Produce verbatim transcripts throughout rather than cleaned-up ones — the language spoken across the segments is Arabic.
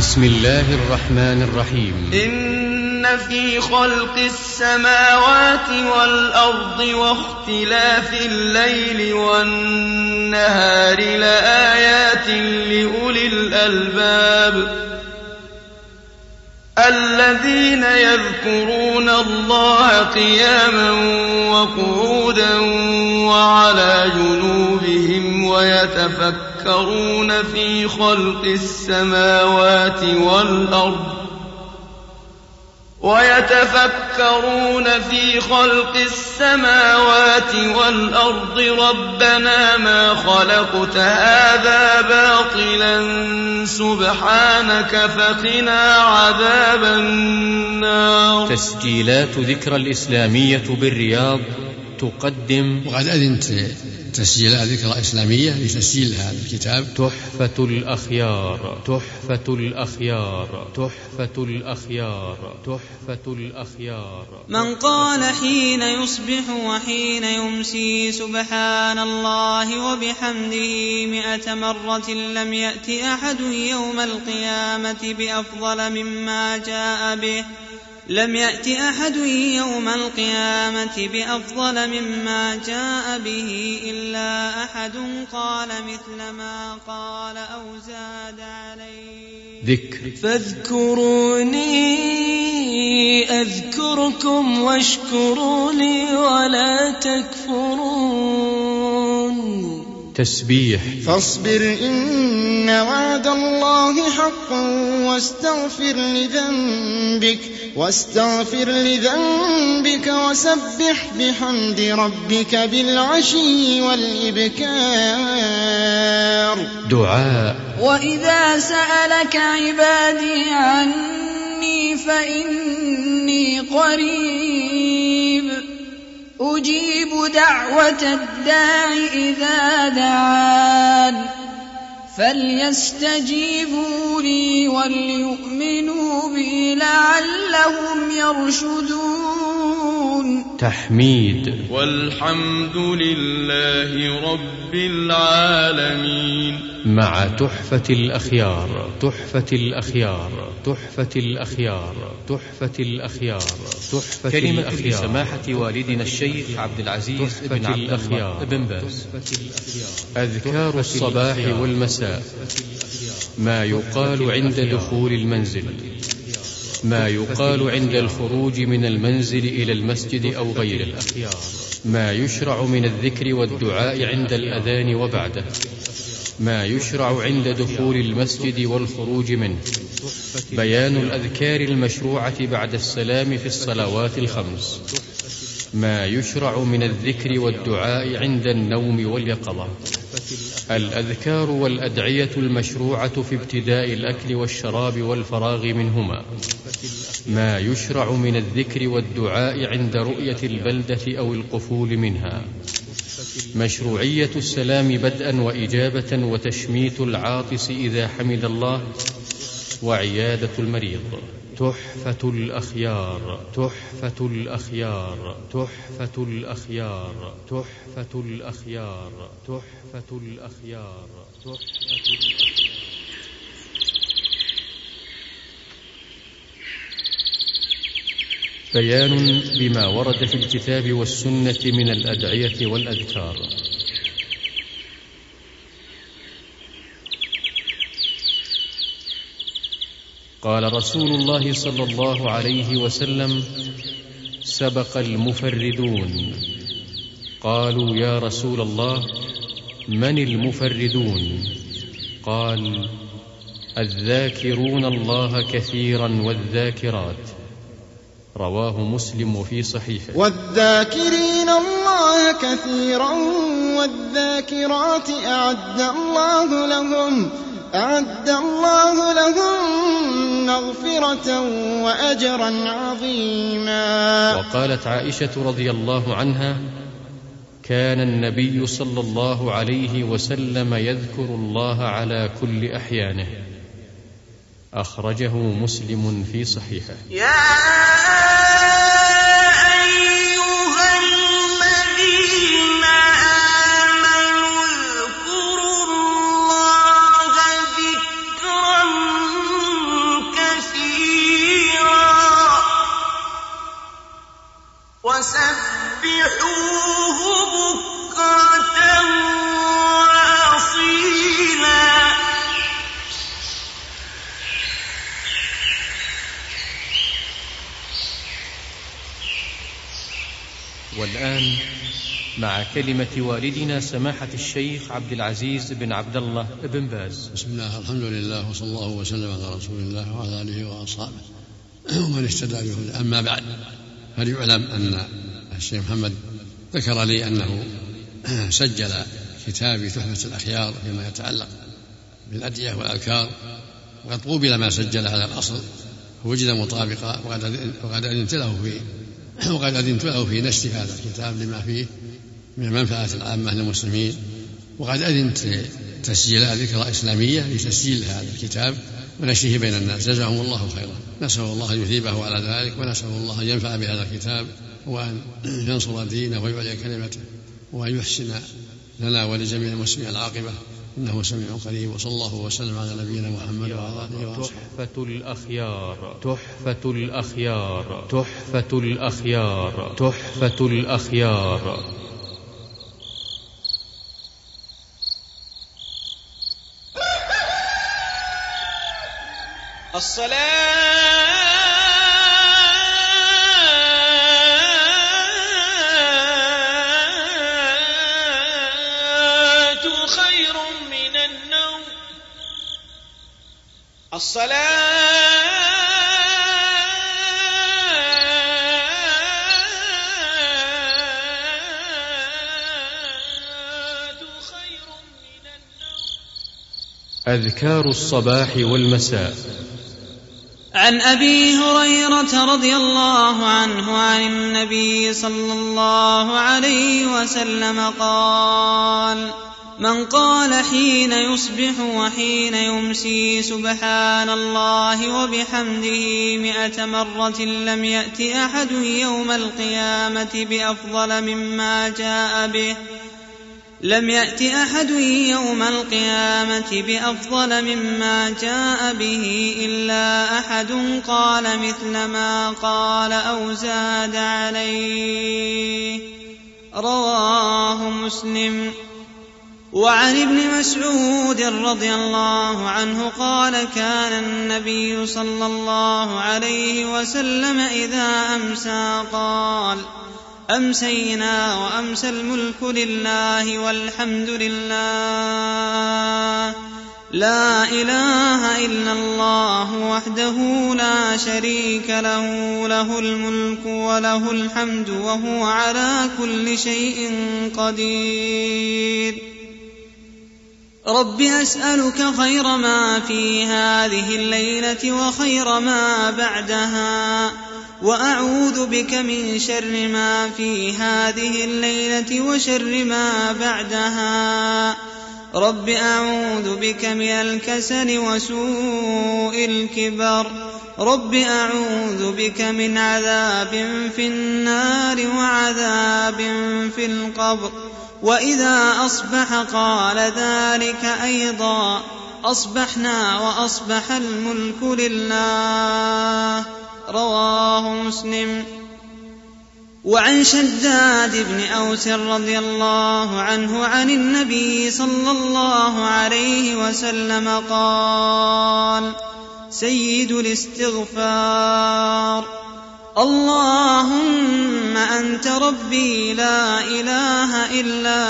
بسم الله الرحمن الرحيم. إن في خلق السماوات والأرض واختلاف الليل والنهار لآيات لأولي الألباب الذين يذكرون الله قياما وقعودا وعلى جنوبهم ويتفكرون في خلق السماوات والأرض ويتفكرون في خلق السماوات والأرض ربنا ما خلقت هذا باطلا سبحانك فقنا عذاب النار. تسجيلات ذكرى الإسلامية بالرياض تقدم. وقد أذنت تسجيلات ذكرى إسلامية لتسجيل هذا الكتاب تحفة الأخيار تحفة الأخيار تحفة الأخيار تحفة الأخيار. من قال حين يصبح وحين يمسي سبحان الله وبحمده مئة مرة لم يأت أحد يوم القيامة بأفضل مما جاء به لم يأت أحد يوم القيامة بأفضل مما جاء به إلا أحد قال مثل ما قال أو زاد عليه. ذكر. فاذكروني أذكركم واشكروا لي ولا تكفرون. تسبيح. فاصبر إن وعد الله حق واستغفر لذنبك واستغفر لذنبك وسبح بحمد ربك بالعشي والإبكار. دعاء. وإذا سألك عبادي عني فإني قريب أجيب دعوة الداع إذا دعان فليستجيبوا لي وليؤمنوا بي لعلهم يرشدون. تحميد. والحمد لله رب العالمين. مع تحفة الأخيار تحفة الأخيار تحفة الأخيار تحفة الأخيار تحفة كلمة الأخيار. سماحة والدنا الشيخ عبد العزيز بن عبد الأخيار بن باز. أذكار الصباح والمساء. ما يقال عند دخول المنزل، ما يقال عند الخروج من المنزل إلى المسجد أو غيره، ما يشرع من الذكر والدعاء عند الأذان وبعده، ما يشرع عند دخول المسجد والخروج منه، بيان الأذكار المشروعة بعد السلام في الصلوات الخمس، ما يشرع من الذكر والدعاء عند النوم واليقظة، الأذكار والأدعية المشروعة في ابتداء الأكل والشراب والفراغ منهما، ما يشرع من الذكر والدعاء عند رؤية البلدة أو القفول منها، مشروعية السلام بدءا وإجابة وتشميت العاطس إذا حمد الله، وعيادة المريض. تحفة الأخيار تحفة الأخيار تحفة الأخيار تحفة الأخيار تحفة الأخيار تحفة الأخيار. بيان بما ورد في الكتاب والسنة من الأدعية والأذكار. قال رسول الله صلى الله عليه وسلم: سبق المفردون. قالوا: يا رسول الله، من المفردون؟ قال: الذاكرون الله كثيرا والذاكرات. رواه مسلم في صحيحه. والذاكرين الله كثيرا والذاكرات أعد الله لهم أعد الله لهم مغفرة وأجرا عظيما. وقالت عائشة رضي الله عنها: كان النبي صلى الله عليه وسلم يذكر الله على كل أحيانه. أخرجه مسلم في صحيحه. يا والآن مع كلمة والدنا سماحة الشيخ عبد العزيز بن عبد الله بن باز. بسم الله، الحمد لله، وصلى الله وسلم على رسول الله وعلى آله وأصحابه ومن اهتدى به. أما بعد، فليعلم أن الشيخ محمد ذكر لي أنه سجل كتاب تحفة الأخيار فيما يتعلق بالأدعية والأذكار، وقد قوبل ما سجل على الأصل ووجد مطابقا، وقد أذنت له في وقد أذنت له في نشر هذا الكتاب لما فيه من المنفعة العامة للمسلمين، وقد أذنت تسجيل ذكرى إسلامية لتسجيل هذا الكتاب ونشره بين الناس. جزاهم الله خيرا، نسأل الله أن يثيبه على ذلك، ونسأل الله أن ينفع بهذا الكتاب وأن ينصر دينه ويعلي كلمته، وأن يحسن لنا ولجميع المسلمين العاقبة، إنه سميع قريب. وصلى الله وسلم على نبينا محمد وعلى آله وصحبه. تحفة الأخيار تحفة الأخيار تحفة الأخيار تحفة الأخيار. الصلاة خير من النوم. الصلاة خير من النوم. أذكار الصباح والمساء. عن أبي هريرة رضي الله عنه عن النبي صلى الله عليه وسلم قال: من قال حين يصبح وحين يمسي سبحان الله وبحمده مئة مرة لم يأت أحد يوم القيامة بأفضل مما جاء به لم يأت أحد يوم القيامة بأفضل مما جاء به إلا أحد قال مثل ما قال أو زاد عليه. رواه مسلم. وعن ابن مسعود رضي الله عنه قال: كان النبي صلى الله عليه وسلم إذا أمسى قال: أمسينا وأمسى الملك لله والحمد لله، لا إله إلا الله وحده لا شريك له، له الملك وله الحمد وهو على كل شيء قدير. رب أسألك خير ما في هذه الليلة وخير ما بعدها، وأعوذ بك من شر ما في هذه الليلة وشر ما بعدها. رب أعوذ بك من الكسل وسوء الكبر. رب أعوذ بك من عذاب في النار وعذاب في القبر. وإذا أصبح قال ذلك أيضا: أصبحنا وأصبح الملك لله. رواه مسلم. وعن شداد بن أوس رضي الله عنه عن النبي صلى الله عليه وسلم قال: سيد الاستغفار: اللهم أنت ربي لا إله إلا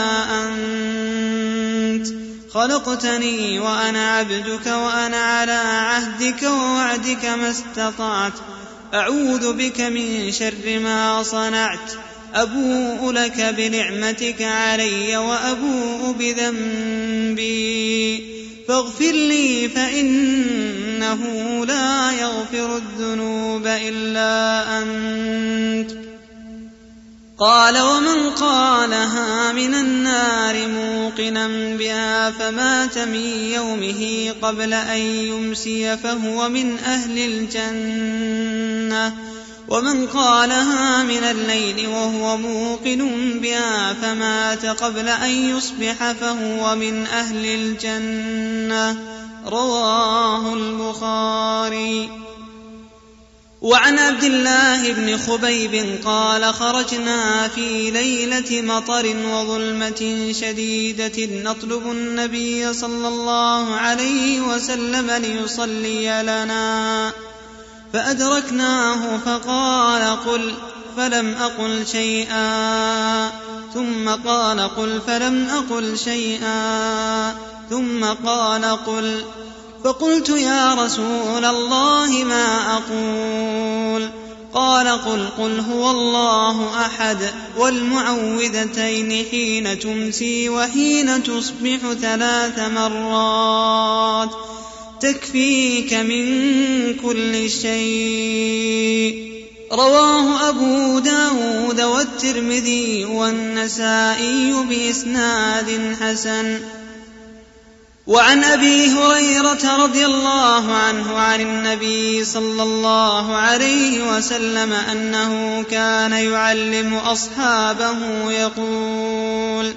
أنت، خلقتني وأنا عبدك وأنا على عهدك ووعدك ما استطعت، أعوذ بك من شر ما صنعت، أبوء لك بنعمتك علي وأبوء بذنبي، فاغفر لي فإنه لا يغفر الذنوب إلا أنت. قال: ومن قالها من النار موقنا بها فمات من يومه قبل أن يمسي فهو من أهل الجنة، ومن قالها من الليل وهو موقن بها فمات قبل أن يصبح فهو من أهل الجنة. رواه البخاري. وعن عبد الله بن خبيب قال: خرجنا في ليلة مطر وظلمة شديدة نطلب النبي صلى الله عليه وسلم ليصلي لنا، فأدركناه فقال: قل فلم أقل شيئا ثم قال قل فلم أقل شيئا ثم قال قل فقلت يا رسول الله ما أقول قال قل قل هو الله أحد والمعوذتين حين تمسي وحين تصبح ثلاث مرات تكفيك من كل شيء. رواه أبو داود والترمذي والنسائي بإسناد حسن. وعن أبي هريرة رضي الله عنه عن النبي صلى الله عليه وسلم أنه كان يعلم أصحابه يقول: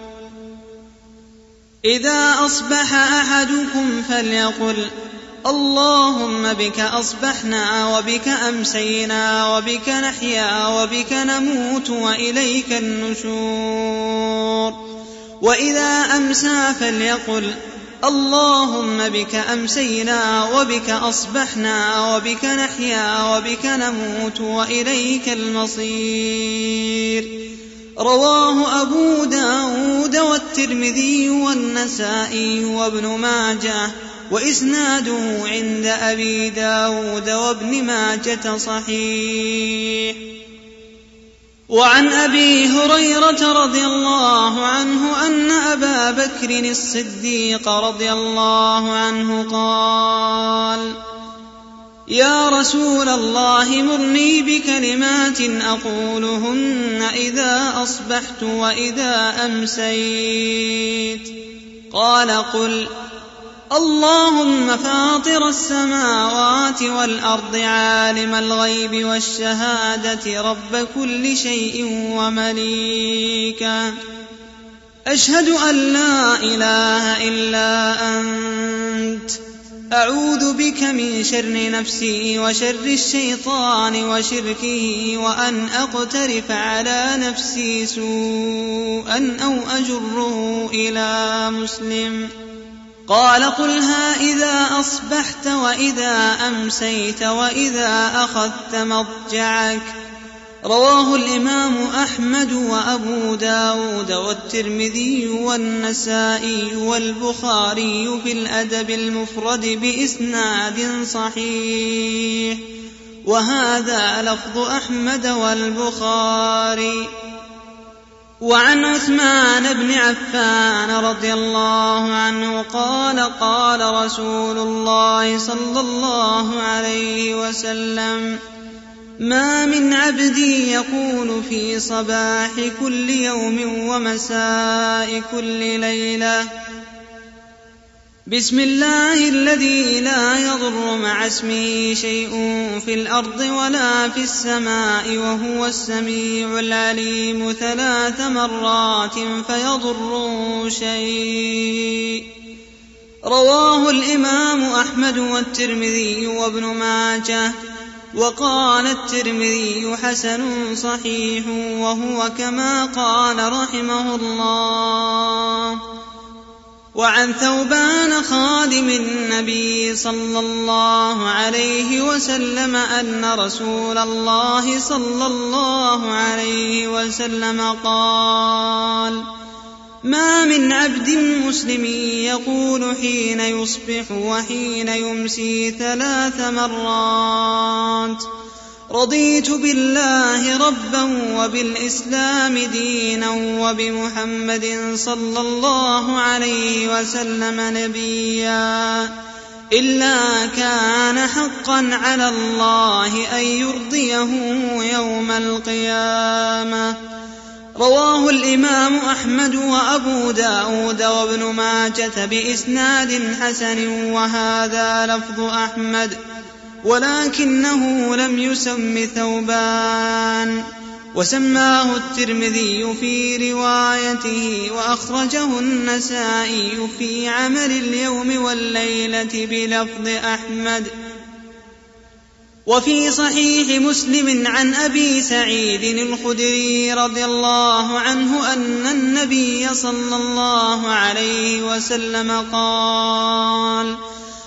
إذا أصبح أحدكم فليقل: اللهم بك أصبحنا وبك أمسينا وبك نحيا وبك نموت وإليك النشور. وإذا أمسى فليقل: اللهم بك أمسينا وبك أصبحنا وبك نحيا وبك نموت وإليك المصير. رواه أبو داود والترمذي والنسائي وابن ماجه، وإسناده عند أبي داود وابن ماجة صحيح. وعن أبي هريرة رضي الله عنه أن أبا بكر الصديق رضي الله عنه قال: يا رسول الله مرني بكلمات أقولهن إذا أصبحت وإذا أمسيت. قال: قل: اللهم فاطر السماوات والأرض عالم الغيب والشهادة رب كل شيء ومليكه، أشهد أن لا إله إلا أنت، أعوذ بك من شر نفسي وشر الشيطان وشركه وأن أقترف على نفسي سوءا أو أجره إلى مسلم. قال: قلها إذا أصبحت وإذا أمسيت وإذا أخذت مضجعك. رواه الإمام أحمد وأبو داود والترمذي والنسائي والبخاري في الأدب المفرد بإسناد صحيح، وهذا لفظ أحمد والبخاري. وعن عثمان بن عفان رضي الله عنه قال: قال رسول الله صلى الله عليه وسلم: ما من عبد يقول في صباح كل يوم ومساء كل ليلة: بسم الله الذي لا يضر مع اسمه شيء في الأرض ولا في السماء وهو السميع العليم ثلاث مرات فيضر شيء. رواه الإمام أحمد والترمذي وابن ماجه، وقال الترمذي حسن صحيح، وهو كما قال رحمه الله. وعن ثوبان خادم النبي صلى الله عليه وسلم أن رسول الله صلى الله عليه وسلم قال: ما من عبد مسلم يقول حين يصبح وحين يمسي ثلاث مرات: رضيت بالله ربا وبالإسلام دينا وبمحمد صلى الله عليه وسلم نبيا، إلا كان حقا على الله أن يرضيه يوم القيامة. رواه الإمام أحمد وأبو داود وابن ماجة بإسناد حسن، وهذا لفظ أحمد، ولكنه لم يسم ثوبان، وسماه الترمذي في روايته، وأخرجه النسائي في عمل اليوم والليلة بلفظ أحمد. وفي صحيح مسلم عن أبي سعيد الخدري رضي الله عنه أن النبي صلى الله عليه وسلم قال: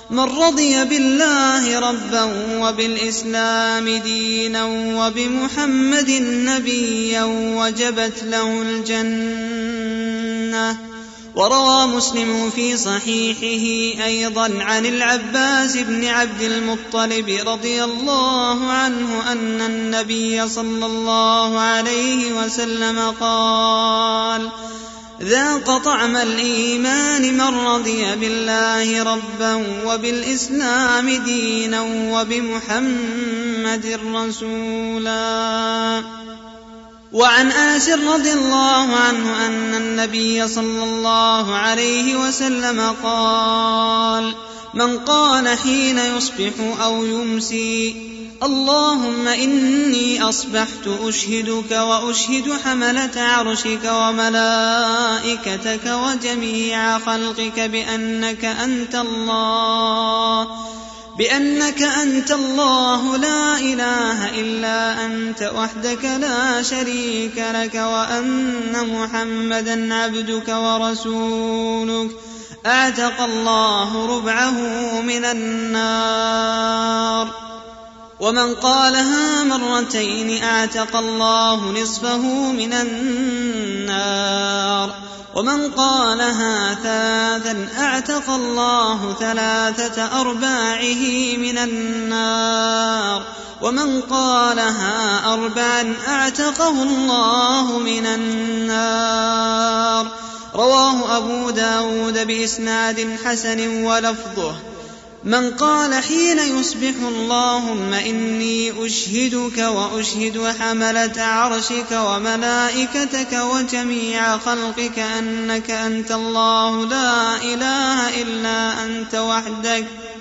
من رضي بالله ربا وبالإسلام دينا وبمحمد نبيا وجبت له الجنة. وروى مسلم في صحيحه أيضا عن العباس بن عبد المطلب رضي الله عنه أن النبي صلى الله عليه وسلم قال: ذاق طعم الإيمان من رضي بالله ربا وبالإسلام دينا وبمحمد رسولا. وعن أنس رضي الله عنه أن النبي صلى الله عليه وسلم قال: من قال حين يصبح أو يمسي: اللهم إني أصبحت أشهدك وأشهد حملة عرشك وملائكتك وجميع خلقك بأنك أنت الله بأنك أنت الله لا إله إلا أنت وحدك لا شريك لك، وأن محمدا عبدك ورسولك، أعتق الله ربعه من النار. ومن قالها مرتين أعتق الله نصفه من النار. ومن قالها ثلاثا أعتق الله ثلاثة أرباعه من النار. ومن قالها أربعا أعتقه الله من النار. رواه أبو داود بإسناد حسن ولفظه: من قال حين يصبح: اللهم إني أشهدك وأشهد حملة عرشك وملائكتك وجميع خلقك أنك أنت الله لا إله إلا أنت وحدك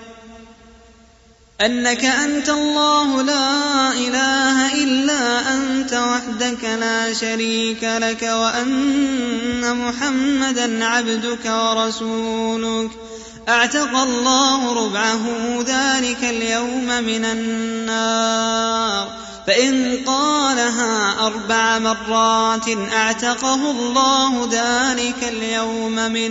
أنك أنت الله لا إله إلا أنت وحدك لا شريك لك، وأن محمدا عبدك ورسولك، أعتق الله ربعه ذلك اليوم من النار. فإن قالها أربع مرات أعتقه الله ذلك اليوم من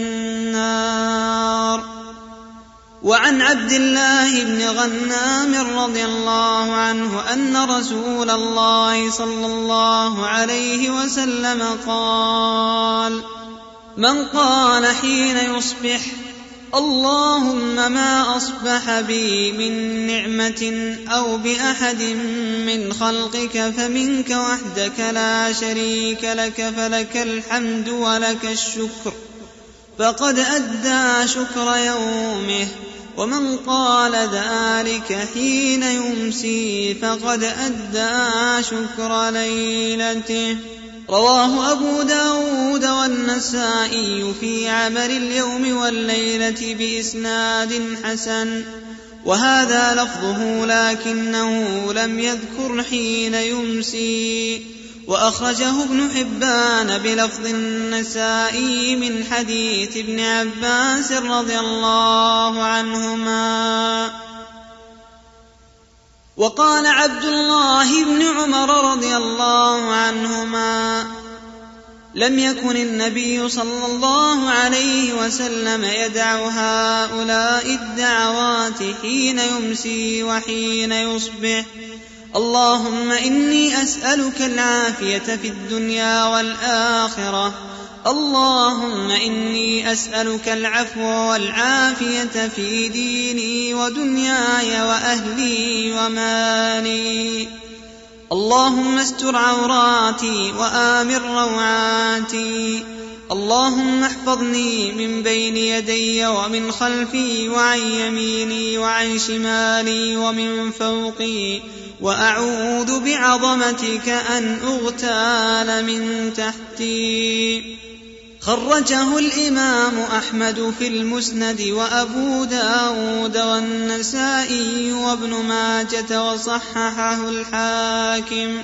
النار. وعن عبد الله بن غنام رضي الله عنه أن رسول الله صلى الله عليه وسلم قال: من قال حين يصبح: اللهم ما أصبح بي من نعمة أو بأحد من خلقك فمنك وحدك لا شريك لك، فلك الحمد ولك الشكر، فقد أدى شكر يومه. ومن قال ذلك حين يمسي فقد أدى شكر ليلته. رواه أبو داود والنسائي في عمل اليوم والليلة بإسناد حسن، وهذا لفظه لكنه لم يذكر حين يمسي. وأخرجه ابن حبان بلفظ النسائي من حديث ابن عباس رضي الله عنهما. وقال عبد الله بن عمر رضي الله عنهما: لم يكن النبي صلى الله عليه وسلم يدع هؤلاء الدعوات حين يمسي وحين يصبح: اللهم إني أسألك العافية في الدنيا والآخرة، اللهم إني أسألك العفو والعافية في ديني ودنياي وأهلي ومالي، اللهم استر عوراتي وآمن روعاتي، اللهم احفظني من بين يدي ومن خلفي وعن يميني وعن شمالي ومن فوقي، وأعوذ بعظمتك أن أغتال من تحتي. خرجه الإمام أحمد في المسند وأبو داود والنسائي وابن ماجة وصححه الحاكم.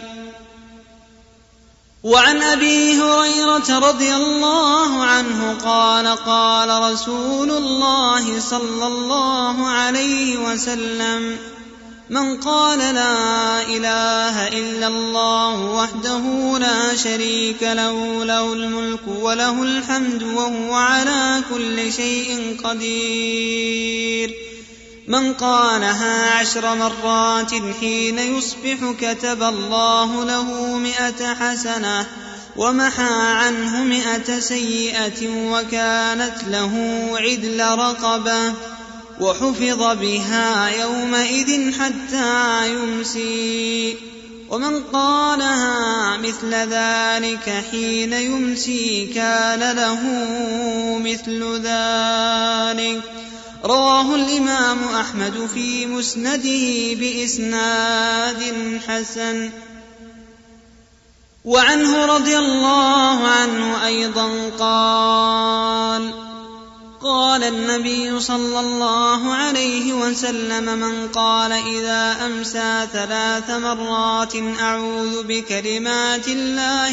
وعن أبي هريرة رضي الله عنه قال: قال رسول الله صلى الله عليه وسلم: من قال لا إله إلا الله وحده لا شريك له له الملك وله الحمد وهو على كل شيء قدير. من قالها عشر مرات حين يصبح كتب الله له مئة حسنة ومحى عنه مئة سيئة وكانت له عدل رقبة وحفظ بها يومئذ حتى يمسي. ومن قالها مثل ذلك حين يمسي كان له مثل ذلك. رواه الإمام أحمد في مسنده بإسناد حسن. وعنه رضي الله عنه أيضا قال: قال النبي صلى الله عليه وسلم: من قال إذا أمسى ثلاث مرات أعوذ بكلمات الله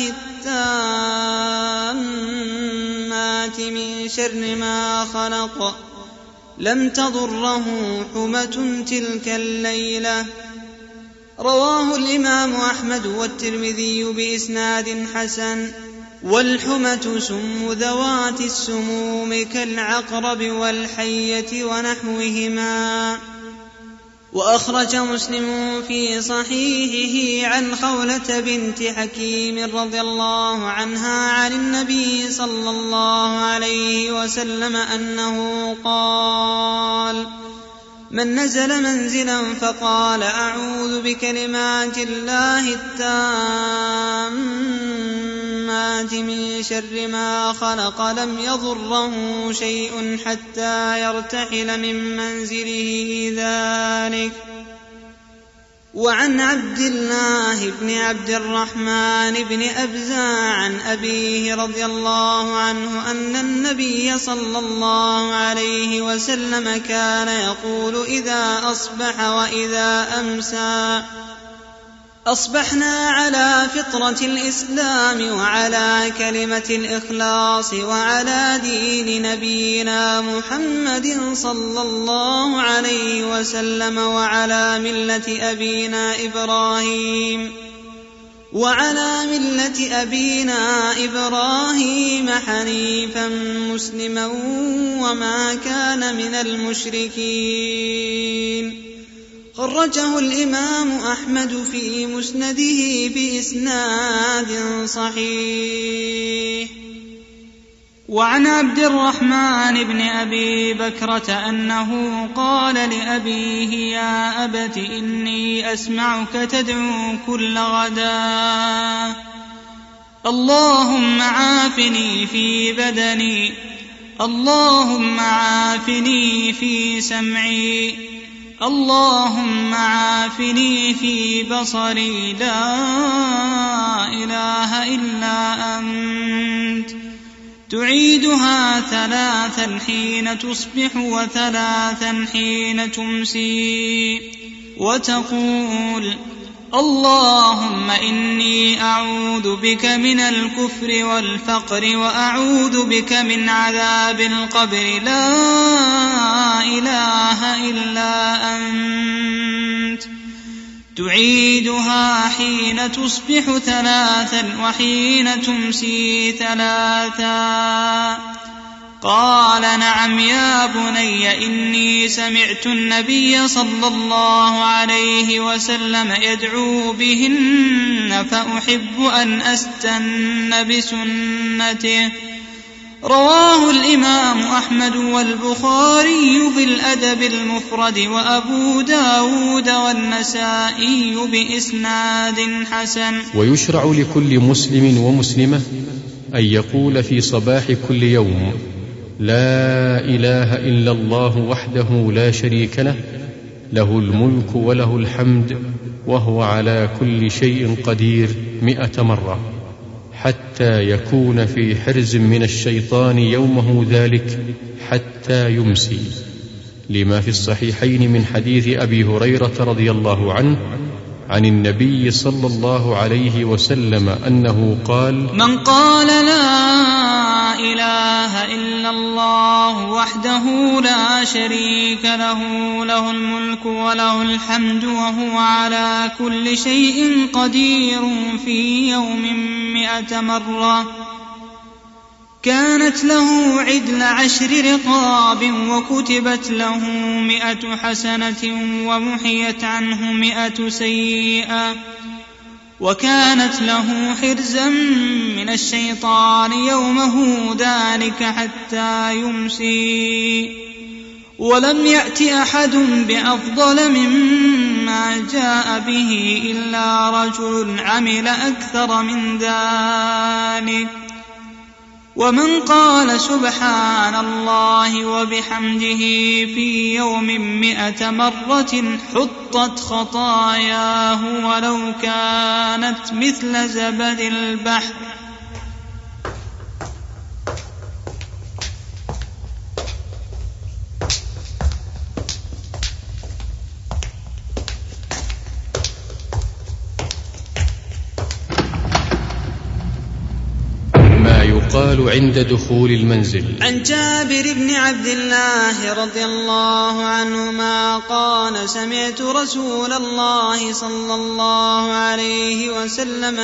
التامات من شر ما خلق لم تضره حمة تلك الليلة. رواه الإمام أحمد والترمذي بإسناد حسن. والحمة سم ذوات السموم كالعقرب والحية ونحوهما. وأخرج مسلم في صحيحه عن خولة بنت حكيم رضي الله عنها عن النبي صلى الله عليه وسلم أنه قال: من نزل منزلا فقال أعوذ بكلمات الله التامات من شر ما خلق لم يضره شيء حتى يرتحل من منزله ذلك. وعن عبد الله بن عبد الرحمن بن أبزة عن أبيه رضي الله عنه أن النبي صلى الله عليه وسلم كان يقول إذا أصبح وإذا أمسى: أصبحنا على فطرة الإسلام وعلى كلمة الإخلاص وعلى دين نبينا محمد صلى الله عليه وسلم وعلى ملة أبينا إبراهيم وعلى ملة أبينا إبراهيم حنيفا مسلما وما كان من المشركين. خرجه الإمام أحمد في مسنده بإسناد صحيح. وعن عبد الرحمن بن أبي بكرة أنه قال لأبيه: يا أبت إني أسمعك تدعو كل غداء: اللهم عافني في بدني، اللهم عافني في سمعي، اللهم عافني في بصري، لا إله إلا أنت. تعيدها ثلاثا حين تصبح وثلاثا حين تمسي، وتقول: اللهم إني أعوذ بك من الكفر والفقر وأعوذ بك من عذاب القبر، لا إله إلا أنت. تعيدها حين تصبح ثلاثا وحين تمسي ثلاثا. قال: نعم يا بني، إني سمعت النبي صلى الله عليه وسلم يدعو بهن فأحب أن أستن بسنته. رواه الإمام أحمد والبخاري بالأدب المفرد وأبو داود والنسائي بإسناد حسن. ويشرع لكل مسلم ومسلمة أن يقول في صباح كل يوم: لا إله إلا الله وحده لا شريك له، له الملك وله الحمد وهو على كل شيء قدير مئة مرة، حتى يكون في حرز من الشيطان يومه ذلك حتى يمسي، لما في الصحيحين من حديث أبي هريرة رضي الله عنه عن النبي صلى الله عليه وسلم أنه قال: من قال لا إله إله إلا الله وحده لا شريك له له الملك وله الحمد وهو على كل شيء قدير في يوم مئة مرة كانت له عدل عشر رقاب وكتبت له مئة حسنة ومحيت عنه مئة سيئة وكانت له حرزا من الشيطان يومه ذلك حتى يمسي ولم يأت أحد بأفضل مما جاء به إلا رجل عمل أكثر من ذلك ومن قال سبحان الله وبحمده في يوم مئة مرة حطت خطاياه ولو كانت مثل زبد البحر. قال عند دخول المنزل. عن جابر بن عبد الله رضي الله عنهما قال سمعت رسول الله صلى الله عليه وسلم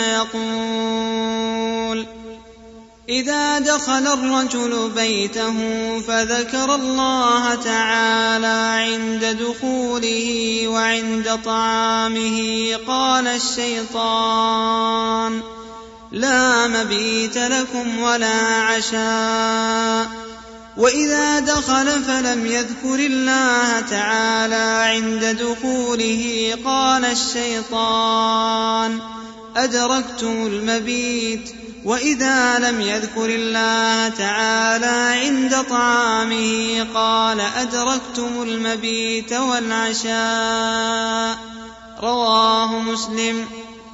يقول إذا دخل الرجل بيته فذكر الله تعالى عند دخوله وعند طعامه قال الشيطان لا مبيت لكم ولا عشاء وإذا دخل فلم يذكر الله تعالى عند دخوله قال الشيطان أدركتم المبيت وإذا لم يذكر الله تعالى عند طعامه قال أدركتم المبيت والعشاء. رواه مسلم.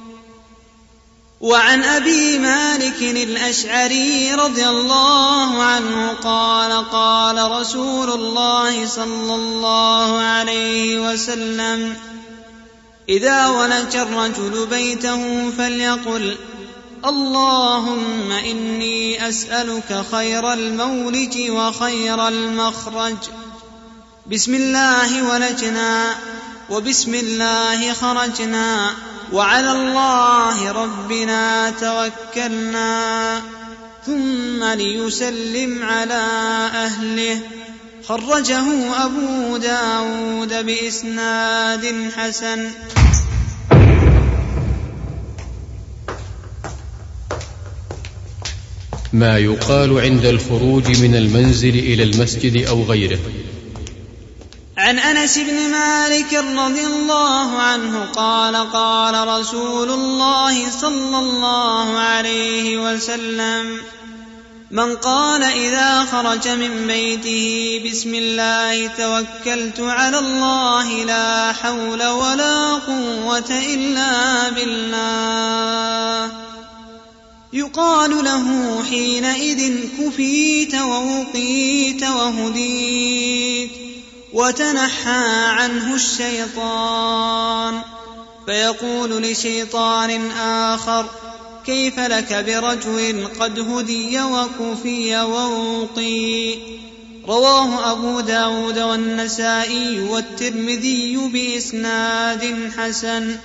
وعن أبي مالك الأشعري رضي الله عنه قال قال رسول الله صلى الله عليه وسلم إذا ولج الرجل بيته فليقل اللهم إني أسألك خير المولج وخير المخرج بسم الله ولجنا وبسم الله خرجنا وعلى الله ربنا توكلنا ثم ليسلم على أهله. خرجه أبو داود بإسناد حسن. ما يقال عند الخروج من المنزل إلى المسجد أو غيره. عن أنس بن مالك رضي الله عنه قال قال رسول الله صلى الله عليه وسلم من قال إذا خرج من بيته بسم الله توكلت على الله لا حول ولا قوة إلا بالله يقال له حينئذ كفيت ووقيت وهديت وتنحى عنه الشيطان. فيقول لشيطان آخر كيف لك برجل قد هدي وكفي ووقي. رواه أبو داود والنسائي والترمذي بإسناد حسن.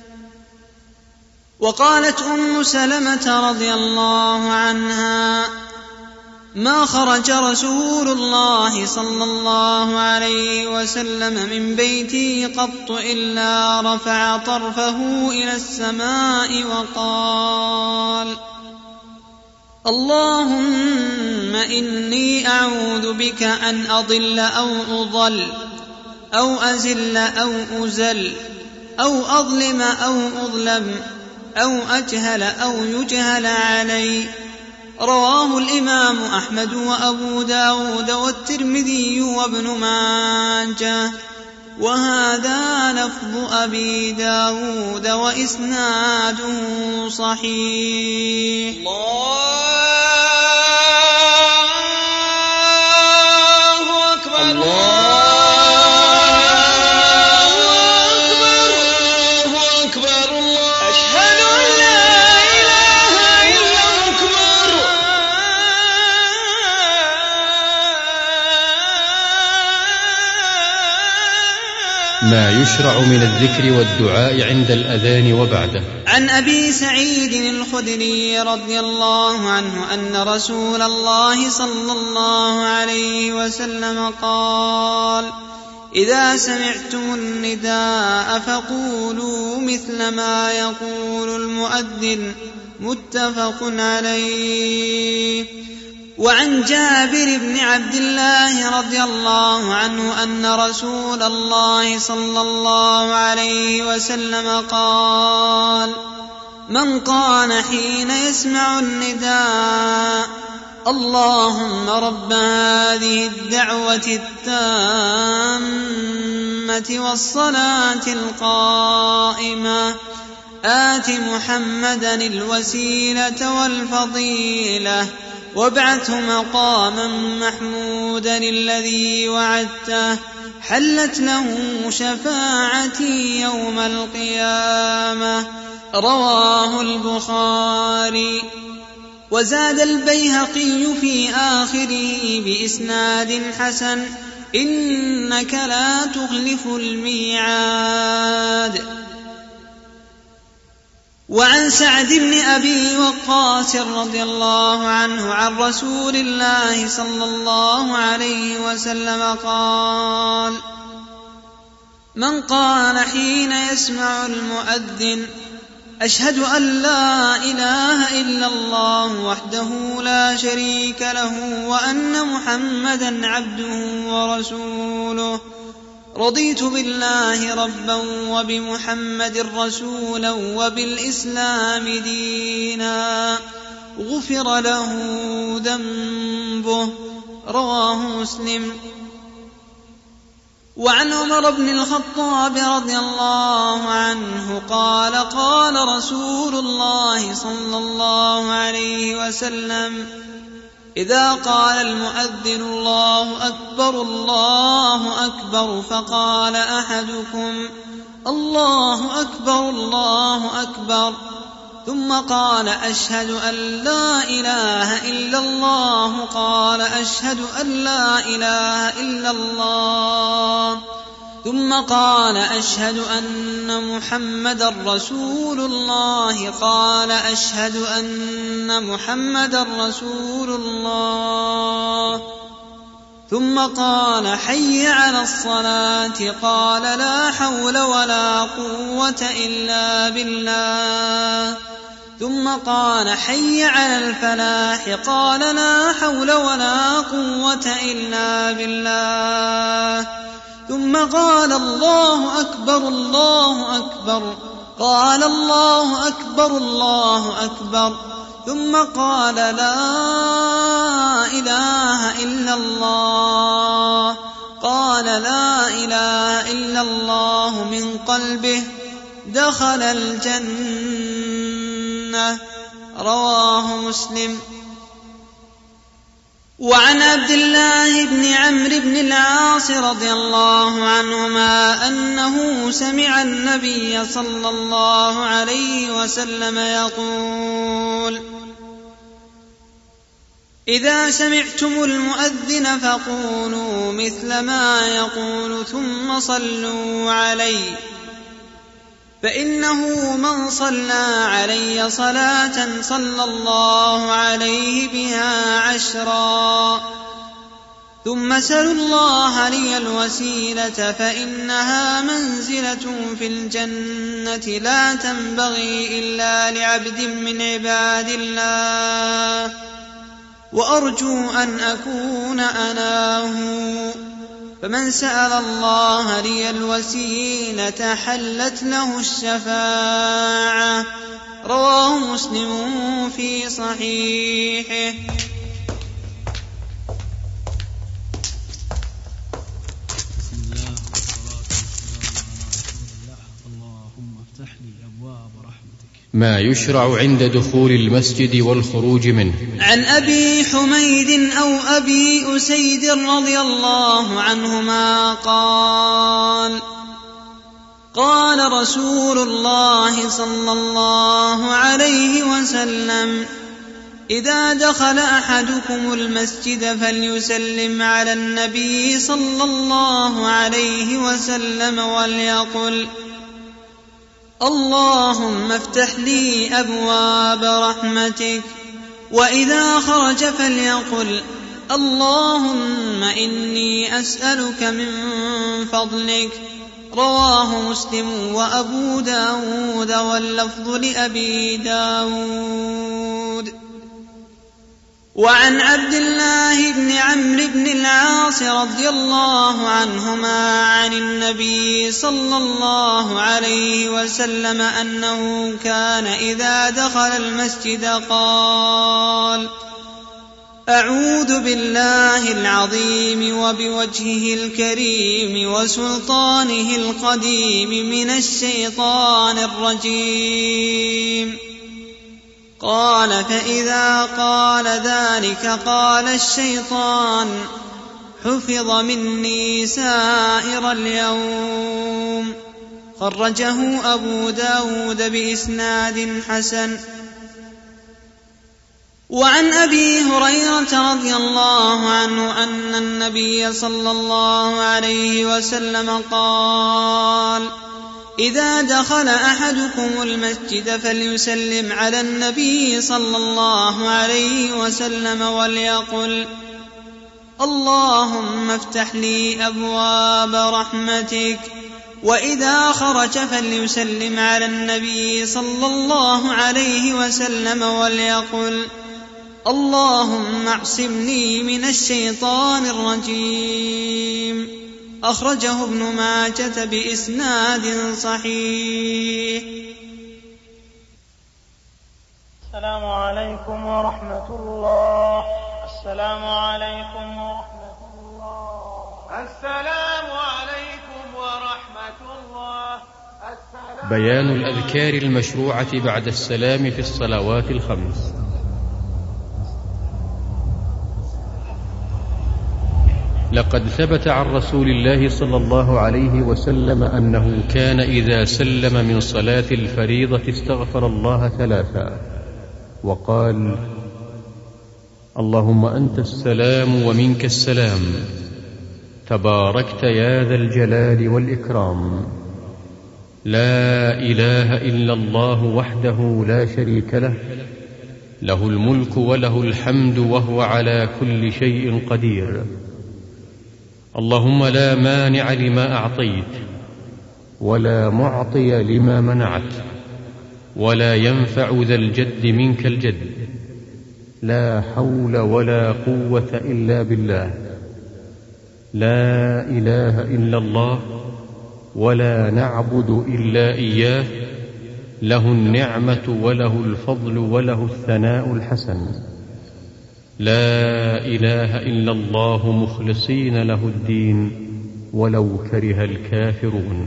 وقالت أم سلمة رضي الله عنها ما خرج رسول الله صلى الله عليه وسلم من بيته قط إلا رفع طرفه إلى السماء وقال اللهم إني أعوذ بك أن أضل أو أضل أو أزل أو أزل أو أظلم أو أظلم أو أجهل أو يجهل علي. رواه الإمام أحمد وأبو داود والترمذي وابن ماجه وهذا لفظ أبي داود وإسناده صحيح. الله أكبر الله ما يشرع من الذكر والدعاء عند الأذان وبعده. عن أبي سعيد الخدري رضي الله عنه أن رسول الله صلى الله عليه وسلم قال: إذا سمعتم النداء فقولوا مثل ما يقول المؤذن. متفق عليه. وعن جابر بن عبد الله رضي الله عنه أن رسول الله صلى الله عليه وسلم قال: من قال حين يسمع النداء: اللهم رب هذه الدعوة التامة والصلاة القائمة آت محمدا الوسيلة والفضيلة وابعثه مقاما محمودا الذي وعدته، حلت له شفاعتي يوم القيامة. رواه البخاري. وزاد البيهقي في آخره بإسناد حسن: إنك لا تخلف الميعاد. وعن سعد بن أبي وقاص رضي الله عنه عن رسول الله صلى الله عليه وسلم قال: من قال حين يسمع المؤذن: أشهد أن لا إله إلا الله وحده لا شريك له وأن محمدا عبده ورسوله، رضيت بالله ربا وبمحمد رسولا وبالإسلام دينا، غفر له ذنبه. رواه مسلم. وعن عمر بن الخطاب رضي الله عنه قال: قال رسول الله صلى الله عليه وسلم: إذا قال المؤذن الله أكبر الله أكبر فقال أحدكم: الله أكبر الله أكبر، ثم قال: أشهد أن لا إله إلا الله، قال: أشهد أن لا إله إلا الله، ثم قال: أشهد أن محمدا رسول الله، قال: أشهد أن محمدا رسول الله، ثم قال: حي على الصلاة، قال: لا حول ولا قوة إلا بالله، ثم قال: حي على الفلاح، قال: لا حول ولا قوة إلا بالله، ثم قال: الله أكبر الله أكبر، قال: الله أكبر الله أكبر، ثم قال: لا إله إلا الله، قال: لا إله إلا الله من قلبه، دخل الجنة. رواه مسلم. وعن عبد الله بن عمرو بن العاص رضي الله عنهما أنه سمع النبي صلى الله عليه وسلم يقول: إذا سمعتم المؤذن فقولوا مثل ما يقول ثم صلوا عليه، فإنه من صلى علي صلاة صلى الله عليه بها عشرا، ثم سلوا الله لي الوسيلة فإنها منزلة في الجنة لا تنبغي إلا لعبد من عباد الله، وأرجو أن أكون أناه، فمن سأل الله لي الوسيلة حلت له الشفاعة. رواه مسلم في صحيحه. ما يشرع عند دخول المسجد والخروج منه. عن أبي حميد أو أبي أسيد رضي الله عنهما قال: قال رسول الله صلى الله عليه وسلم: إذا دخل أحدكم المسجد فليسلم على النبي صلى الله عليه وسلم وليقل اللهم افتح لي أبواب رحمتك. وإذا خرج فليقل اللهم إني أسألك من فضلك. رواه مسلم وأبو داود واللفظ لأبي داود. وعن عبد الله بن عمرو بن العاص رضي الله عنهما عن النبي صلى الله عليه وسلم أنه كان إذا دخل المسجد قال أعوذ بالله العظيم وبوجهه الكريم وسلطانه القديم من الشيطان الرجيم. قال فإذا قال ذلك قال الشيطان حفظ مني سائر اليوم. خرجه أبو داود بإسناد حسن. وعن أبي هريرة رضي الله عنه أن النبي صلى الله عليه وسلم قال إذا دخل أحدكم المسجد فليسلم على النبي صلى الله عليه وسلم وليقل اللهم افتح لي أبواب رحمتك. وإذا خرج فليسلم على النبي صلى الله عليه وسلم وليقل اللهم اعصمني من الشيطان الرجيم. أخرجه ابن ماجة بإسناد صحيح. السلام عليكم ورحمة الله. السلام عليكم ورحمة الله. السلام عليكم ورحمة الله. السلام. بيان الأذكار المشروعة بعد السلام في الصلوات الخمس. لقد ثبت عن رسول الله صلى الله عليه وسلم أنه كان إذا سلم من صلاة الفريضة استغفر الله ثلاثا وقال اللهم أنت السلام ومنك السلام تباركت يا ذا الجلال والإكرام. لا إله إلا الله وحده لا شريك له له الملك وله الحمد وهو على كل شيء قدير. اللهم لا مانع لما أعطيت ولا معطي لما منعت ولا ينفع ذا الجد منك الجد. لا حول ولا قوة إلا بالله. لا إله إلا الله ولا نعبد إلا إياه. له النعمة وله الفضل وله الثناء الحسن. لا إله إلا الله مخلصين له الدين ولو كره الكافرون.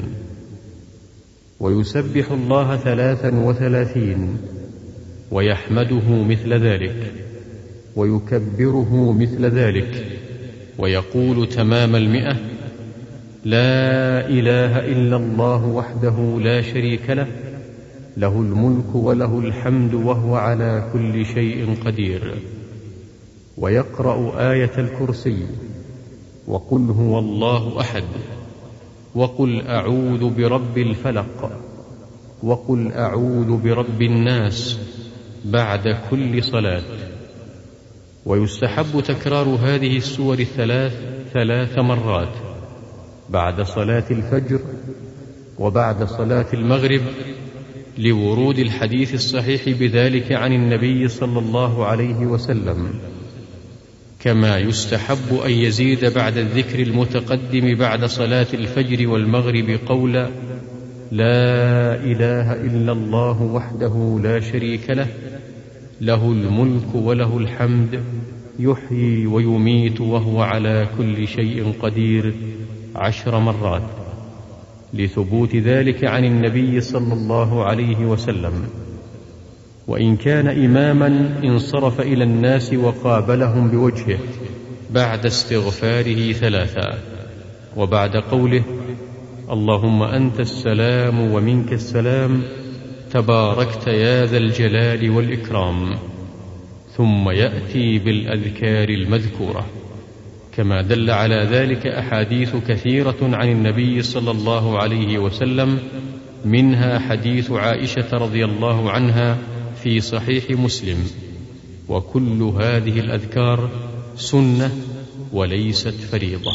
ويسبح الله ثلاثا وثلاثين ويحمده مثل ذلك ويكبره مثل ذلك ويقول تمام المئة لا إله إلا الله وحده لا شريك له له الملك وله الحمد وهو على كل شيء قدير. ويقرأ آية الكرسي وقل هو الله أحد وقل أعوذ برب الفلق وقل أعوذ برب الناس بعد كل صلاة. ويستحب تكرار هذه السور الثلاث ثلاث مرات بعد صلاة الفجر وبعد صلاة المغرب لورود الحديث الصحيح بذلك عن النبي صلى الله عليه وسلم. كما يستحب أن يزيد بعد الذكر المتقدم بعد صلاة الفجر والمغرب قولا لا إله إلا الله وحده لا شريك له له الملك وله الحمد يحيي ويميت وهو على كل شيء قدير عشر مرات لثبوت ذلك عن النبي صلى الله عليه وسلم. وإن كان إماما انصرف إلى الناس وقابلهم بوجهه بعد استغفاره ثلاثا وبعد قوله اللهم أنت السلام ومنك السلام تباركت يا ذا الجلال والإكرام ثم يأتي بالأذكار المذكورة، كما دل على ذلك أحاديث كثيرة عن النبي صلى الله عليه وسلم، منها حديث عائشة رضي الله عنها في صحيح مسلم. وكل هذه الأذكار سنة وليست فريضة.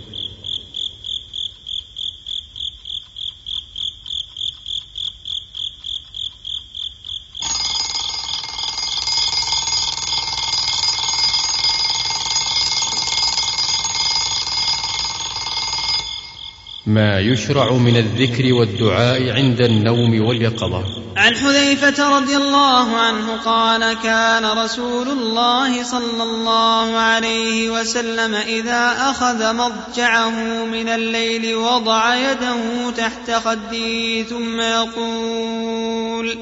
ما يشرع من الذكر والدعاء عند النوم واليقظة. عن حذيفة رضي الله عنه قال: كان رسول الله صلى الله عليه وسلم إذا أخذ مضجعه من الليل وضع يده تحت خده ثم يقول: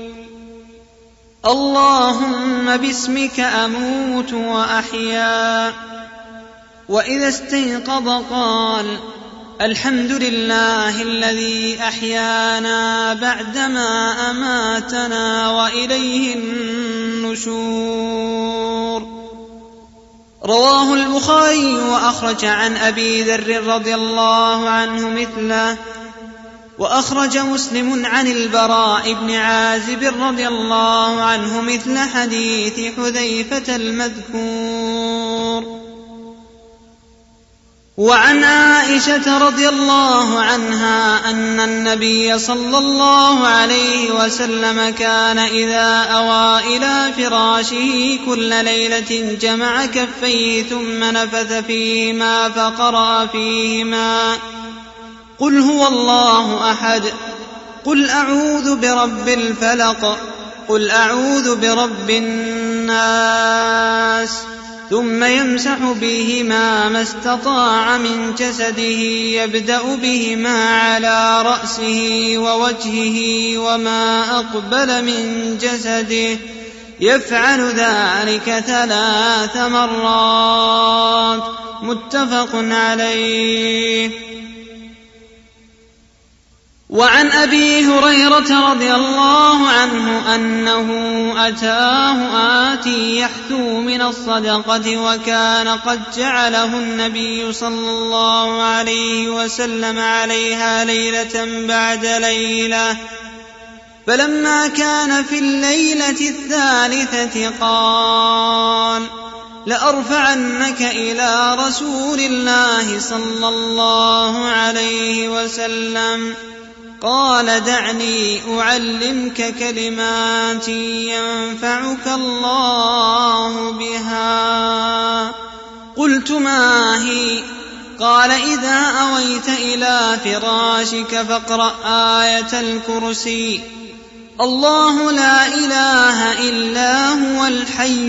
اللهم باسمك أموت وأحيا. وإذا استيقظ قال: الحمد لله الذي أحيانا بعدما أماتنا وإليه النشور. رواه البخاري وأخرج عن أبي ذر رضي الله عنه مثله. وأخرج مسلم عن البراء بن عازب رضي الله عنه مثل حديث حذيفة المذكور. وعن عائشة رضي الله عنها أن النبي صلى الله عليه وسلم كان إذا أوى إلى فراشه كل ليلة جمع كفيه ثم نفث فيهما فقرأ فيهما: قل هو الله أحد، قل أعوذ برب الفلق، قل أعوذ برب الناس، ثم يمسح بهما ما استطاع من جسده، يبدأ بهما على رأسه ووجهه وما أقبل من جسده، يفعل ذلك ثلاث مرات. متفق عليه. وعن أبي هريرة رضي الله عنه أنه أتاه آتي يحثو من الصدقة، وكان قد جعله النبي صلى الله عليه وسلم عليها ليلة بعد ليلة، فلما كان في الليلة الثالثة قال: لأرفعنك إلى رسول الله صلى الله عليه وسلم. قال: دعني أعلمك كلمات ينفعك الله بها. قلت: ما هي؟ قال: إذا أويت إلى فراشك فاقرأ آية الكرسي: الله لا إله إلا هو الحي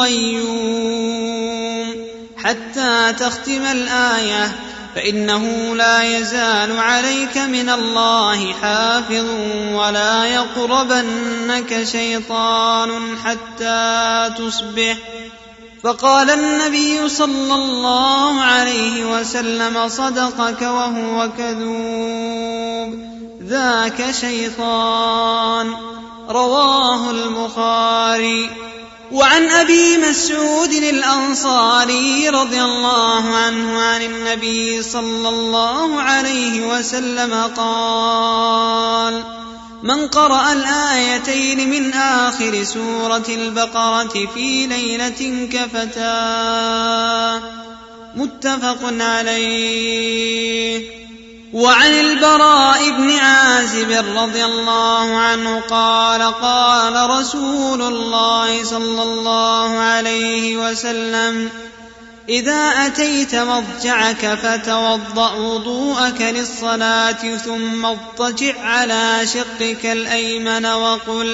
القيوم، حتى تختم الآية، فإنه لا يزال عليك من الله حافظ، ولا يقربنك شيطان حتى تصبح. فقال النبي صلى الله عليه وسلم: صدقك وهو كذوب، ذاك شيطان. رواه البخاري. وعن أبي مسعود الأنصاري رضي الله عنه عن النبي صلى الله عليه وسلم قال: من قرأ الآيتين من آخر سورة البقرة في ليلة كفتاه. متفق عليه. وعن البراء بن عازب رضي الله عنه قال: قال رسول الله صلى الله عليه وسلم: إذا أتيت مضجعك فتوضأ وضوءك للصلاة، ثم اضطجع على شقك الأيمن وقل: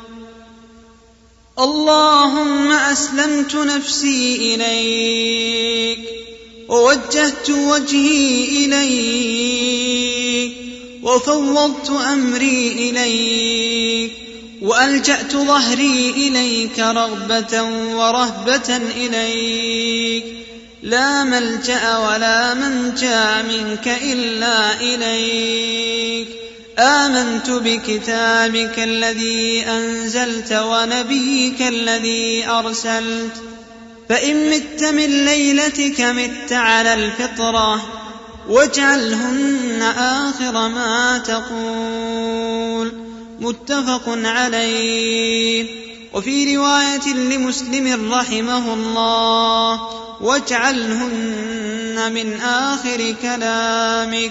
اللهم أسلمت نفسي إليك، ووجهت وجهي إليك، وفوضت أمري إليك، وألجأت ظهري إليك رغبة ورهبة إليك، لا ملجأ ولا منجا منك إلا إليك، آمنت بكتابك الذي أنزلت ونبيك الذي أرسلت، فإن مت من ليلتك مت على الفطرة، واجعلهن آخر ما تقول. متفق عليه. وفي رواية لمسلم رحمه الله: واجعلهن من آخر كلامك.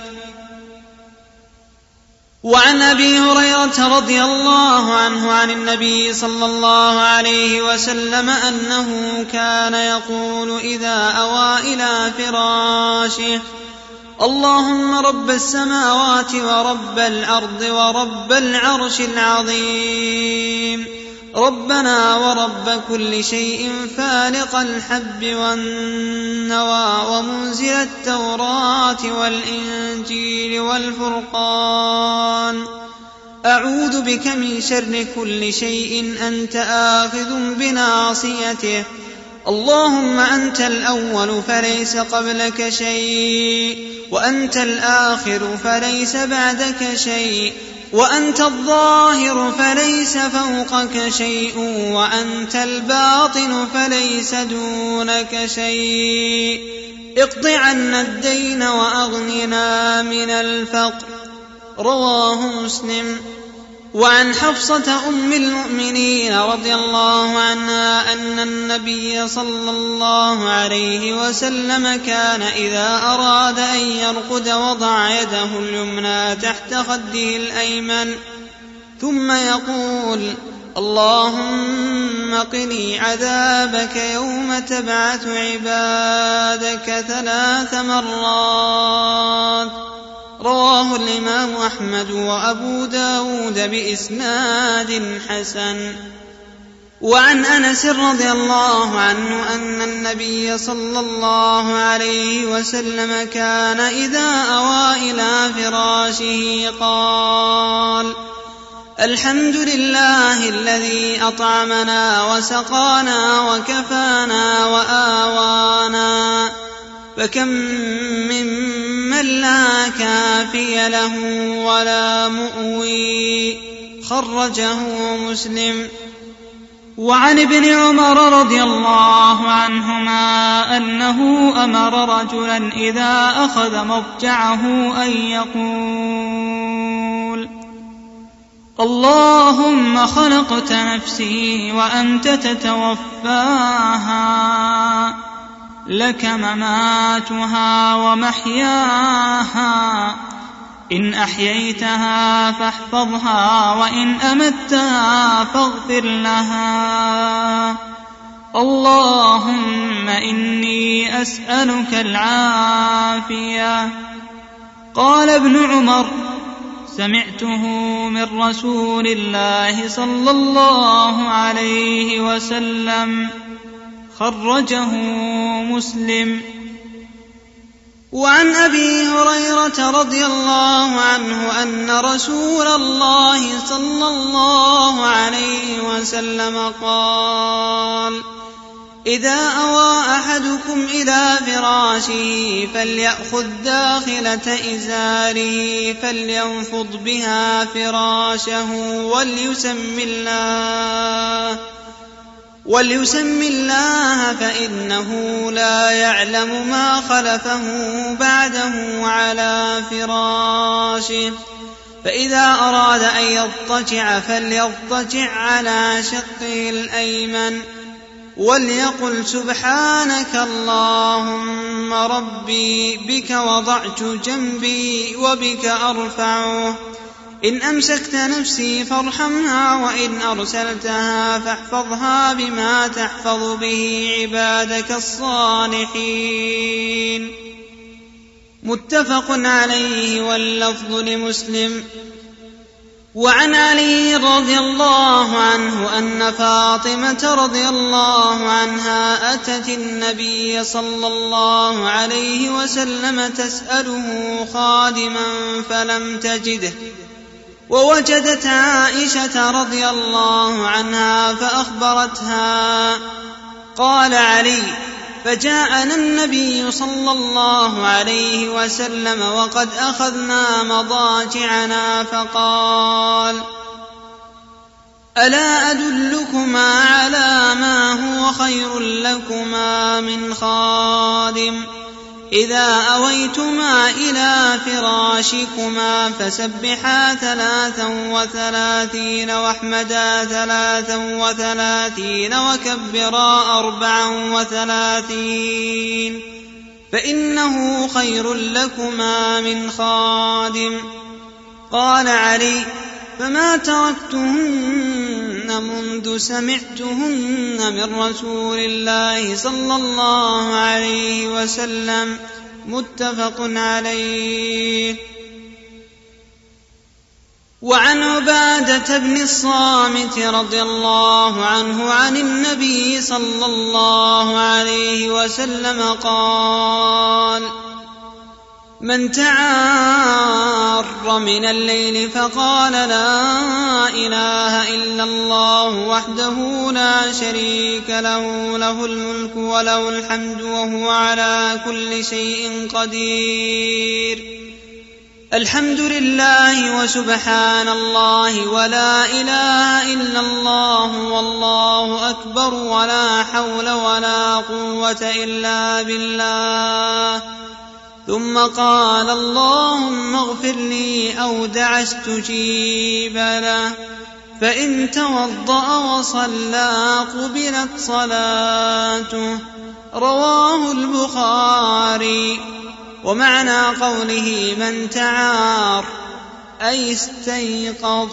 وعن أبي هريرة رضي الله عنه عن النبي صلى الله عليه وسلم أنه كان يقول إذا أوى إلى فراشه: اللهم رب السماوات ورب الأرض ورب العرش العظيم، ربنا ورب كل شيء فالق الحب والنوى ومنزل التوراة والإنجيل والفرقان، أعوذ بك من شر كل شيء أنت آخذ بناصيته، اللهم أنت الأول فليس قبلك شيء، وأنت الآخر فليس بعدك شيء، وأنت الظاهر فليس فوقك شيء، وأنت الباطن فليس دونك شيء، اقض عنا الدين وأغننا من الفقر. رواه مسلم. وعن حفصة أم المؤمنين رضي الله عنها أن النبي صلى الله عليه وسلم كان إذا أراد أن يرقد وضع يده اليمنى تحت خده الأيمن ثم يقول: اللهم قني عذابك يوم تبعث عبادك ثلاث مرات. رواه الإمام أحمد وأبو داود بإسناد حسن. وعن أنس رضي الله عنه أن النبي صلى الله عليه وسلم كان إذا أوى إلى فراشه قال: الحمد لله الذي أطعمنا وسقانا وكفانا وآوانا، فكم ممن لا كافي له ولا مؤوي. خرجه مسلم. وعن ابن عمر رضي الله عنهما أنه أمر رجلا إذا أخذ مضجعه أن يقول: اللهم خلقت نفسي وأنت تتوفاها، لك مماتها ومحياها، إن أحييتها فاحفظها وإن أمتها فاغفر لها، اللهم إني أسألك العافية. قال ابن عمر: سمعته من رسول الله صلى الله عليه وسلم. خرجه مسلم. وعن أبي هريرة رضي الله عنه أن رسول الله صلى الله عليه وسلم قال: إذا أوى أحدكم إلى فراشه فليأخذ داخلة إزاره فلينفض بها فراشه وليسم الله وليسم الله فإنه لا يعلم ما خلفه بعده على فراشه. فإذا أراد أن يضطجع فليضطجع على شقه الأيمن وليقل: سبحانك اللهم ربي، بك وضعت جنبي وبك أرفعه، إن أمسكت نفسي فارحمها، وإن أرسلتها فاحفظها بما تحفظ به عبادك الصالحين. متفق عليه واللفظ لمسلم. وعن علي رضي الله عنه أن فاطمة رضي الله عنها أتت النبي صلى الله عليه وسلم تسأله خادما فلم تجده، ووجدت عائشة رضي الله عنها فأخبرتها. قال علي: فجاءنا النبي صلى الله عليه وسلم وقد أخذنا مضاجعنا فقال: ألا أدلكما على ما هو خير لكما من خادم؟ إذا أويتما إلى فراشكما فسبحا ثلاثا وثلاثين واحمدا ثلاثا وثلاثين وكبرا أربعا وثلاثين، فإنه خير لكما من خادم. قال علي: فما تركتهن منذ سمعتهن من رسول الله صلى الله عليه وسلم. متفق عليه. وعن عبادة بن الصامت رضي الله عنه عن النبي صلى الله عليه وسلم قال: من تعار من الليل فقال لا إله إلا الله وحده لا شريك له، له الملك وله الحمد وهو على كل شيء قدير، الحمد لله وسبحان الله ولا إله إلا الله والله أكبر ولا حول ولا قوة إلا بالله، ثم قال: اللهم اغفر لي أو دعا استجيب له، فإن توضأ وصلى قبلت صلاته. رواه البخاري. ومعنى قوله من تعار أي استيقظ.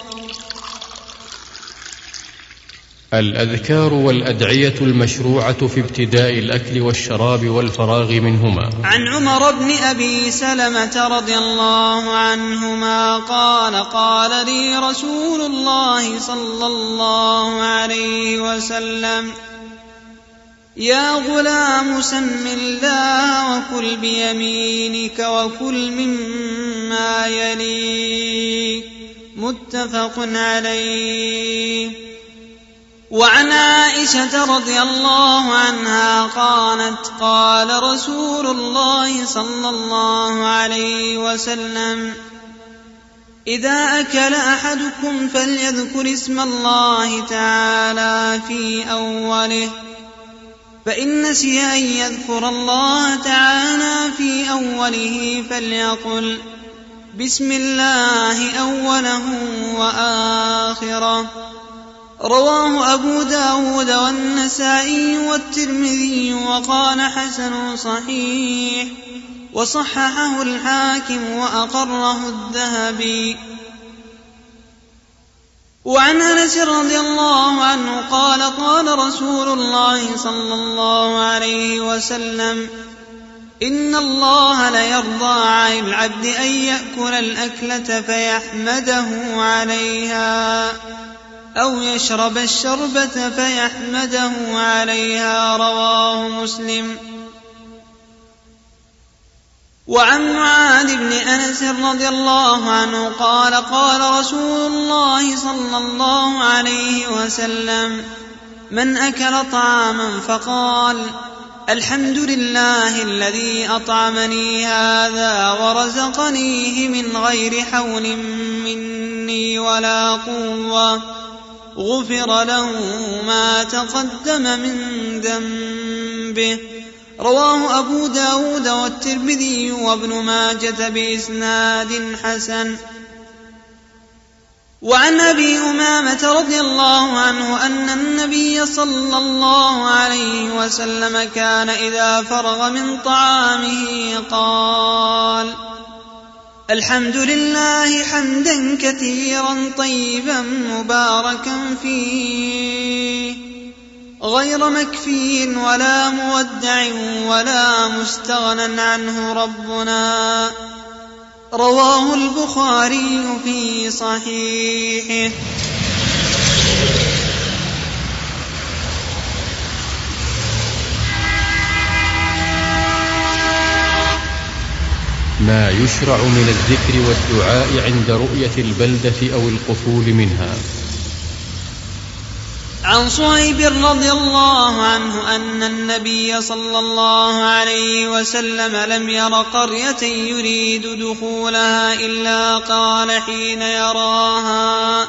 الأذكار والأدعية المشروعة في ابتداء الأكل والشراب والفراغ منهما. عن عمر بن أبي سلمة رضي الله عنهما قال: قال لي رسول الله صلى الله عليه وسلم: يا غلام سم الله وكل بيمينك وكل مما يليك. متفق عليه. وعن عائشة رضي الله عنها قالت: قال رسول الله صلى الله عليه وسلم: إذا أكل أحدكم فليذكر اسم الله تعالى في أوله، فإن نسي أن يذكر الله تعالى في أوله فليقل بسم الله أوله وآخره. رواه أبو داود والنسائي والترمذي وقال حسن صحيح، وصححه الحاكم وأقره الذهبي. وعن أنس رضي الله عنه قال: قال رسول الله صلى الله عليه وسلم: إن الله ليرضى عن العبد أن يأكل الأكلة فيحمده عليها، أو يشرب الشربة فيحمده عليها. رواه مسلم. وعن معاذ بن أنس رضي الله عنه قال: قال رسول الله صلى الله عليه وسلم: من أكل طعاما فقال الحمد لله الذي أطعمني هذا ورزقنيه من غير حول مني ولا قوة، غفر له ما تقدم من ذنبه. رواه أبو داود والترمذي وابن ماجة بإسناد حسن. وعن أبي أمامة رضي الله عنه أن النبي صلى الله عليه وسلم كان إذا فرغ من طعامه قال: الحمد لله حمدا كثيرا طيبا مباركا فيه، غير مكفي ولا مودع ولا مستغنى عنه ربنا. رواه البخاري في صحيحه. ما يشرع من الذكر والدعاء عند رؤية البلدة أو القفول منها. عن صهيب رضي الله عنه أن النبي صلى الله عليه وسلم لم ير قرية يريد دخولها إلا قال حين يراها: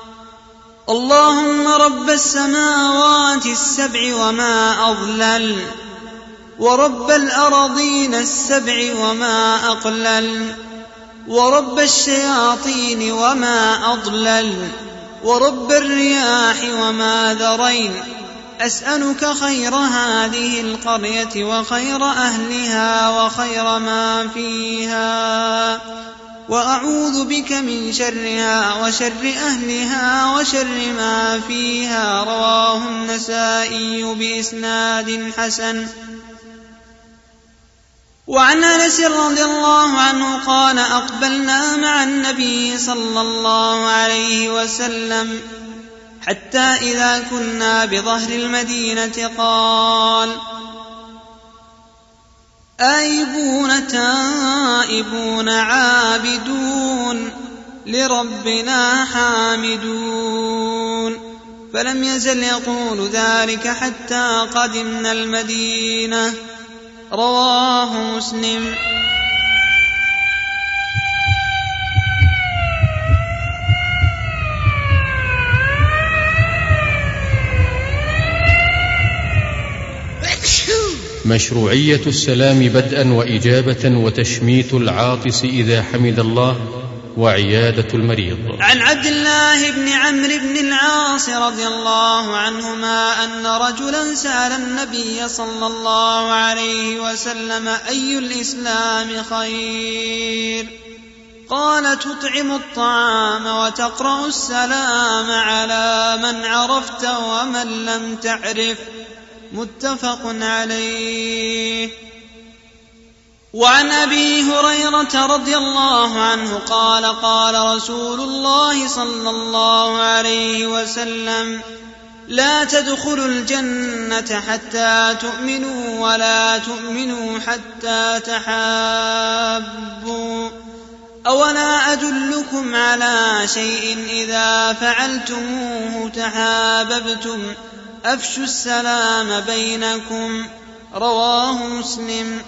اللهم رب السماوات السبع وما أضلل، ورب الأرضين السبع وما أقلل، ورب الشياطين وما أضلل، ورب الرياح وما ذرين، أسألك خير هذه القرية وخير أهلها وخير ما فيها، وأعوذ بك من شرها وشر أهلها وشر ما فيها. رواه النسائي بإسناد حسن. وعن أنس رضي الله عنه قال: أقبلنا مع النبي صلى الله عليه وسلم حتى إذا كنا بظهر المدينة قال: آيبون تائبون عابدون لربنا حامدون. فلم يزل يقول ذلك حتى قدمنا المدينة. رواه مسلم. مشروعية السلام بدءا وإجابة وتشميت العاطس إذا حمد الله وعيادة المريض. عن عبد الله بن عمرو بن العاص رضي الله عنهما أن رجلا سأل النبي صلى الله عليه وسلم: أي الإسلام خير؟ قال: تطعم الطعام وتقرأ السلام على من عرفت ومن لم تعرف. متفق عليه. وعن أبي هريرة رضي الله عنه قال: قال رسول الله صلى الله عليه وسلم: لا تدخلوا الجنة حتى تؤمنوا ولا تؤمنوا حتى تحابوا. أولا أدلكم على شيء إذا فعلتموه تحاببتم؟ أفشوا السلام بينكم. رواه مسلم.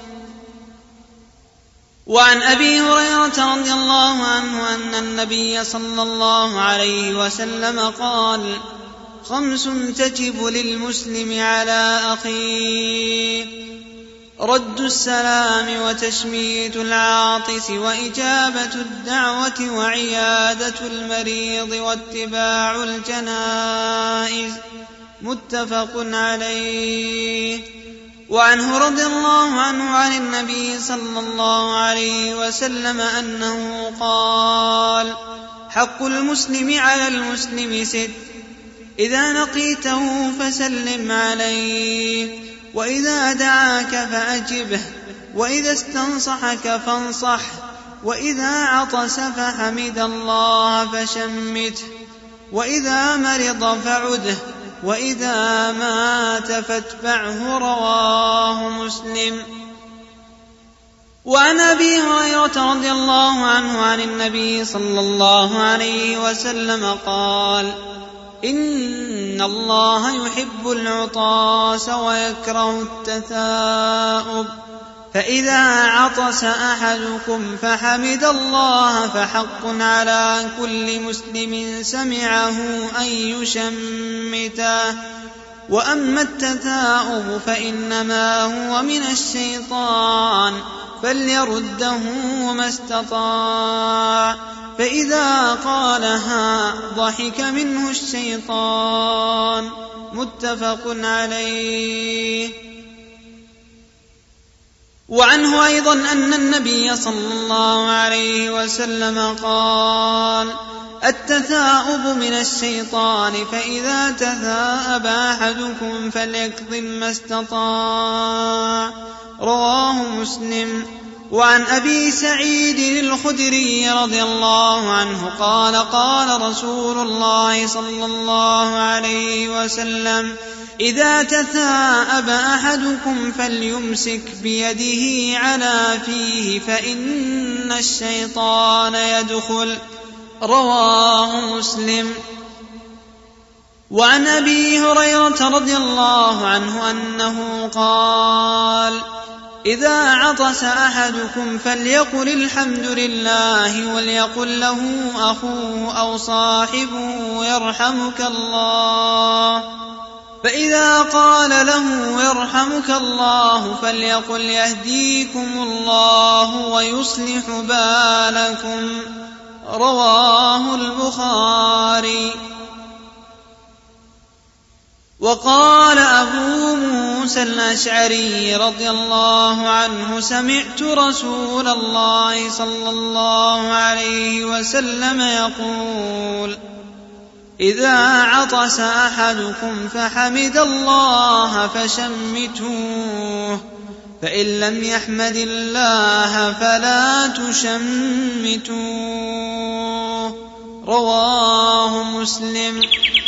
وعن أبي هريرة رضي الله عنه أن النبي صلى الله عليه وسلم قال: خمس تجب للمسلم على أخيه: رد السلام وتشميت العاطس وإجابة الدعوة وعيادة المريض واتباع الجنائز. متفق عليه. وعنه رضي الله عنه عن النبي صلى الله عليه وسلم أنه قال: حق المسلم على المسلم ست: إذا لقيته فسلم عليه، وإذا دعاك فأجبه، وإذا استنصحك فانصح، وإذا عطس فحمد الله فشمته، وإذا مرض فعده، وإذا مات فاتبعه. رواه مسلم. وعن أبي هريرة رضي الله عنه عن النبي صلى الله عليه وسلم قال: إن الله يحب العطاس ويكره التثاؤب، فإذا عطس أحدكم فحمد الله فحق على كل مسلم سمعه أن يشمته. وأما التثاؤب فإنما هو من الشيطان، فليرده ما استطاع، فإذا قالها ضحك منه الشيطان. متفق عليه. وعنه أيضا أن النبي صلى الله عليه وسلم قال: التثاؤب من الشيطان، فإذا تثاءب أحدكم فليكظم ما استطاع. رواه مسلم. وعن أبي سعيد الخدري رضي الله عنه قال: قال رسول الله صلى الله عليه وسلم: إذا تثاءب أحدكم فليمسك بيده على فيه، فإن الشيطان يدخل. رواه مسلم. وعن أبي هريرة رضي الله عنه أنه قال: إذا عطس أحدكم فليقل الحمد لله وليقل له أخوه أو صاحبه يرحمك الله، فإذا قال له يرحمك الله فليقل يهديكم الله ويصلح بالكم. رواه البخاري. وقال أبو موسى الأشعري رضي الله عنه: سمعت رسول الله صلى الله عليه وسلم يقول: إذا عطس أحدكم فحمد الله فشمتوه، فإن لم يحمد الله فلا تشمتوه. رواه مسلم.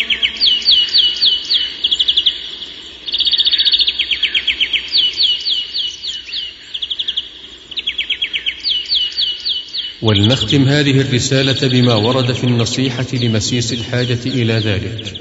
ولنختم هذه الرسالة بما ورد في النصيحة لمسيس الحاجة إلى ذلك.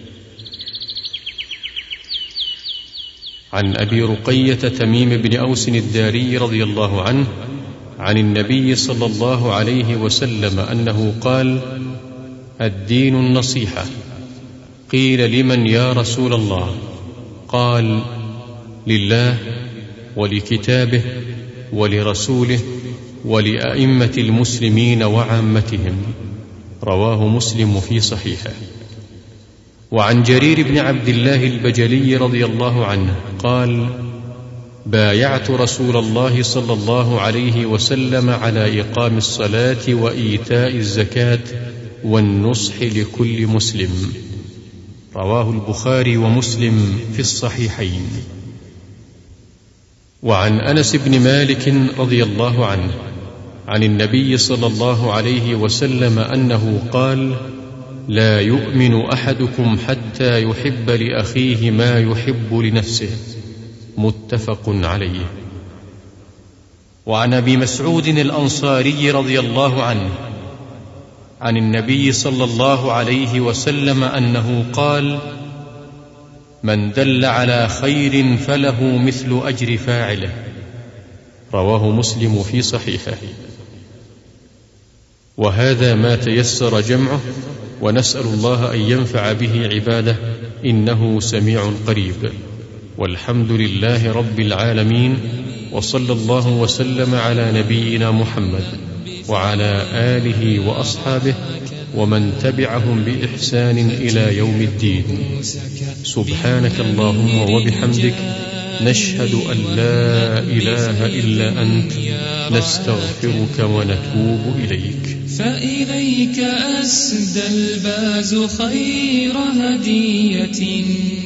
عن أبي رقية تميم بن أوس الداري رضي الله عنه عن النبي صلى الله عليه وسلم أنه قال: الدين النصيحة. قيل: لمن يا رسول الله؟ قال: لله ولكتابه ولرسوله ولأئمة المسلمين وعامتهم. رواه مسلم في صحيحه. وعن جرير بن عبد الله البجلي رضي الله عنه قال: بايعت رسول الله صلى الله عليه وسلم على إقام الصلاة وإيتاء الزكاة والنصح لكل مسلم. رواه البخاري ومسلم في الصحيحين. وعن أنس بن مالك رضي الله عنه عن النبي صلى الله عليه وسلم أنه قال: لا يؤمن أحدكم حتى يحب لأخيه ما يحب لنفسه. متفق عليه. وعن أبي مسعود الأنصاري رضي الله عنه عن النبي صلى الله عليه وسلم أنه قال: من دل على خير فله مثل أجر فاعله. رواه مسلم في صحيحه. وهذا ما تيسر جمعه، ونسأل الله أن ينفع به عباده إنه سميع قريب. والحمد لله رب العالمين، وصلى الله وسلم على نبينا محمد وعلى آله وأصحابه ومن تبعهم بإحسان إلى يوم الدين. سبحانك اللهم وبحمدك، نشهد أن لا إله إلا أنت، نستغفرك ونتوب إليك. فإليك أسدى الباز خير هدية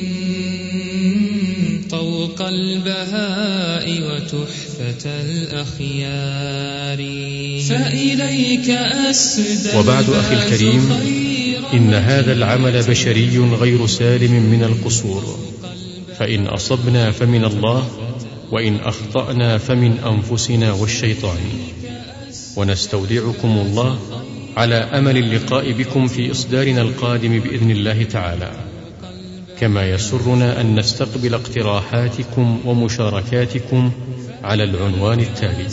طوق البهاء وتحفة الأخيار. فإليك أسدى. وبعد أخي الكريم، إن هذا العمل بشري غير سالم من القصور، فإن أصبنا فمن الله، وإن أخطأنا فمن أنفسنا والشيطان. ونستودعكم الله على أمل اللقاء بكم في إصدارنا القادم بإذن الله تعالى، كما يسرنا أن نستقبل اقتراحاتكم ومشاركاتكم على العنوان التالي: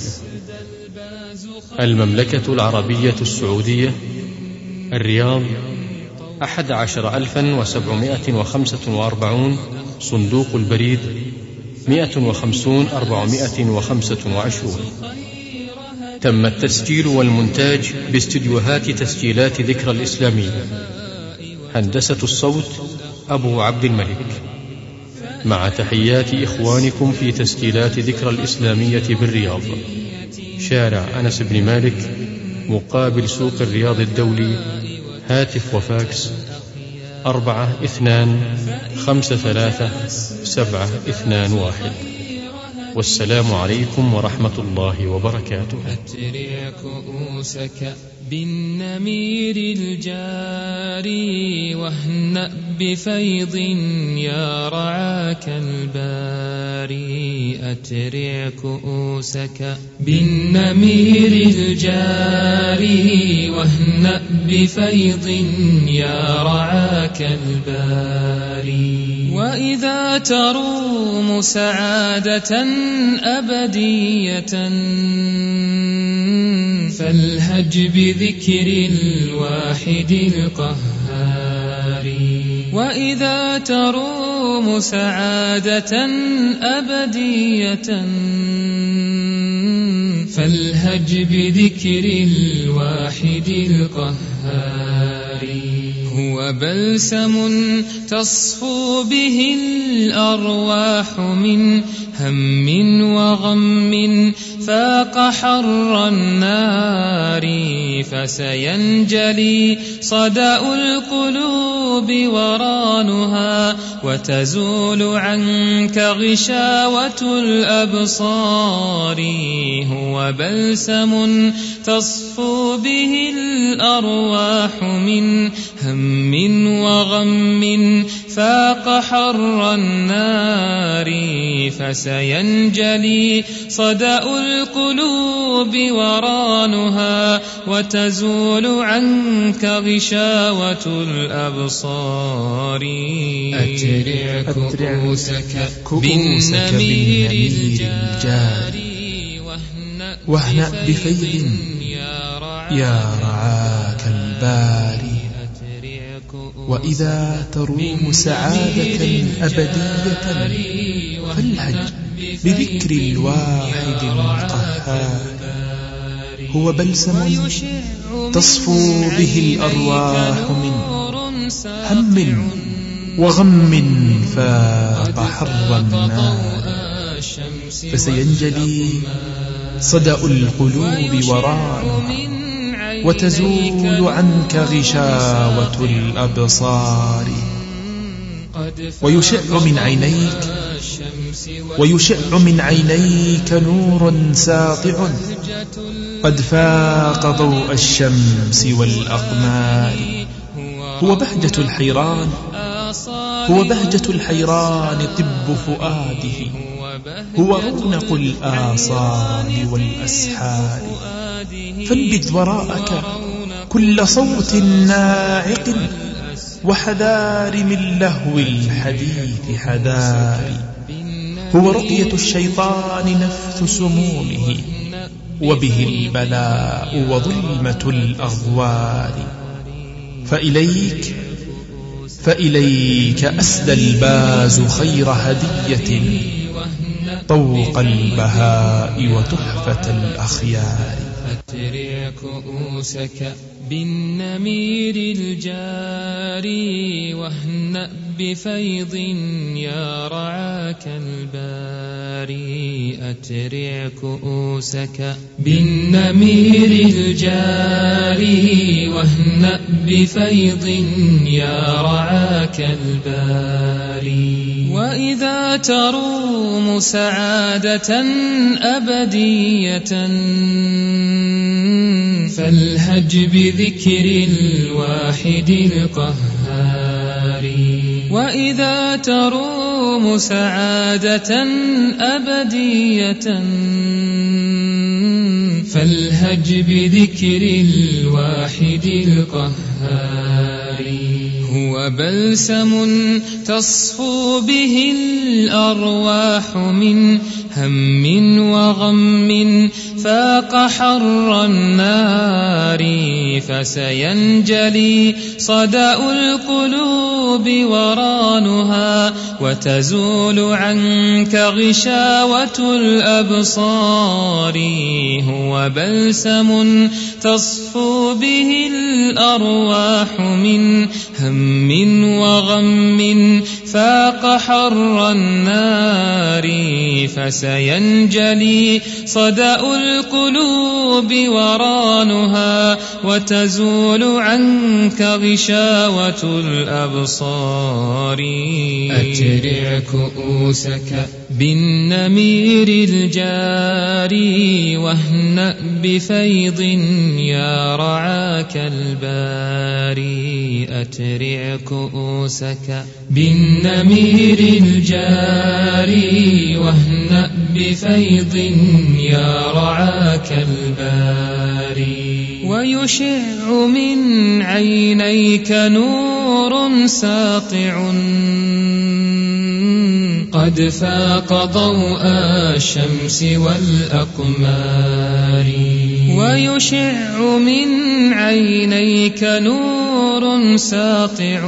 المملكة العربية السعودية، الرياض، أحد عشر ألفا وسبعمائة وخمسة وأربعون، صندوق البريد مائة وخمسون أربعمائة وخمسة وعشرون. تم التسجيل والمونتاج باستديوهات تسجيلات ذكرى الإسلامية. هندسة الصوت أبو عبد الملك، مع تحيات إخوانكم في تسجيلات ذكرى الإسلامية بالرياض، شارع أنس بن مالك مقابل سوق الرياض الدولي. هاتف وفاكس أربعة اثنان خمسة ثلاثة سبعة اثنان واحد. والسلام عليكم ورحمة الله وبركاته. أترع كؤوسك بالنمير الجاري واهنأ بفيض يا رعاك الباري أترع كؤوسك بالنمير الجاري واهنأ بفيض يا رعاك الباري وإذا تروم سعادة أبدية فالهج بذكر الواحد القهار وإذا تروم سعادة أبدية فالهج بذكر الواحد القهار هو بلسم تصفو به الأرواح من هم وغم فاق حر النار فسينجلي صدأ القلوب ورانها وتزول عنك غشاوة الأبصار هو بلسم تصفو به الأرواح من هم وغم فاق حر النار فسينجلي صدأ القلوب ورانها وتزول عنك غشاوة الأبصار أترع كؤوسك بالنمير الجاري واهنأ بفيض يا رعاك الباري وإذا تروم سعادة أبدية فالهج بذكر الواحد القهار هو بلسم تصفو به الأرواح من هم وغم فاق حر النار فسينجلي صدأ القلوب ورانها وتزول عنك غشاوة الأبصار ويشع من عينيك ويشع من عينيك نور ساطع قد فاق ضوء الشمس والأقمار هو بهجة الحيران هو بهجة الحيران طب فؤاده هو رونق الآصال والأسحار فانبذ وراءك كل صوت ناعق وحذار من لهو الحديث حذار هو رقية الشيطان نفث سمومه وبه البلاء وظلمة الأغوار فإليك فإليك أسدى الباز خير هدية طوق البهاء وتحفة الأخيار أترع كؤوسك بالنمير الجاري واهنأ بفيض يا رعاك الباري أترع كؤوسك بالنمير الجاري واهنأ بفيض يا رعاك الباري وإذا تروم سعادة أبدية فالهج بذكر الواحد القهار وإذا تروم سعادة أبدية فالهج بذكر الواحد القهار هو بلسم تصفو به الأرواح من هم وغم فاق حر النار فسينجلي صدأ القلوب ورانها وتزول عنك غشاوة الأبصار هو بلسم تصفو به الأرواح من هم وغم فاق حر النار فسينجلي صدأ القلوب ورانها وتزول عنك غشاوة الأبصار أترع كؤوسك بالنمير الجاري واهنأ بفيض يا يا رعاك الباري أترع كؤوسك بالنمير الجاري واهنأ بفيض يا رعاك الباري ويشع من عينيك نور ساطع قد فاق ضوء الشمس والأقمار ويشع من عينيك نور ساطع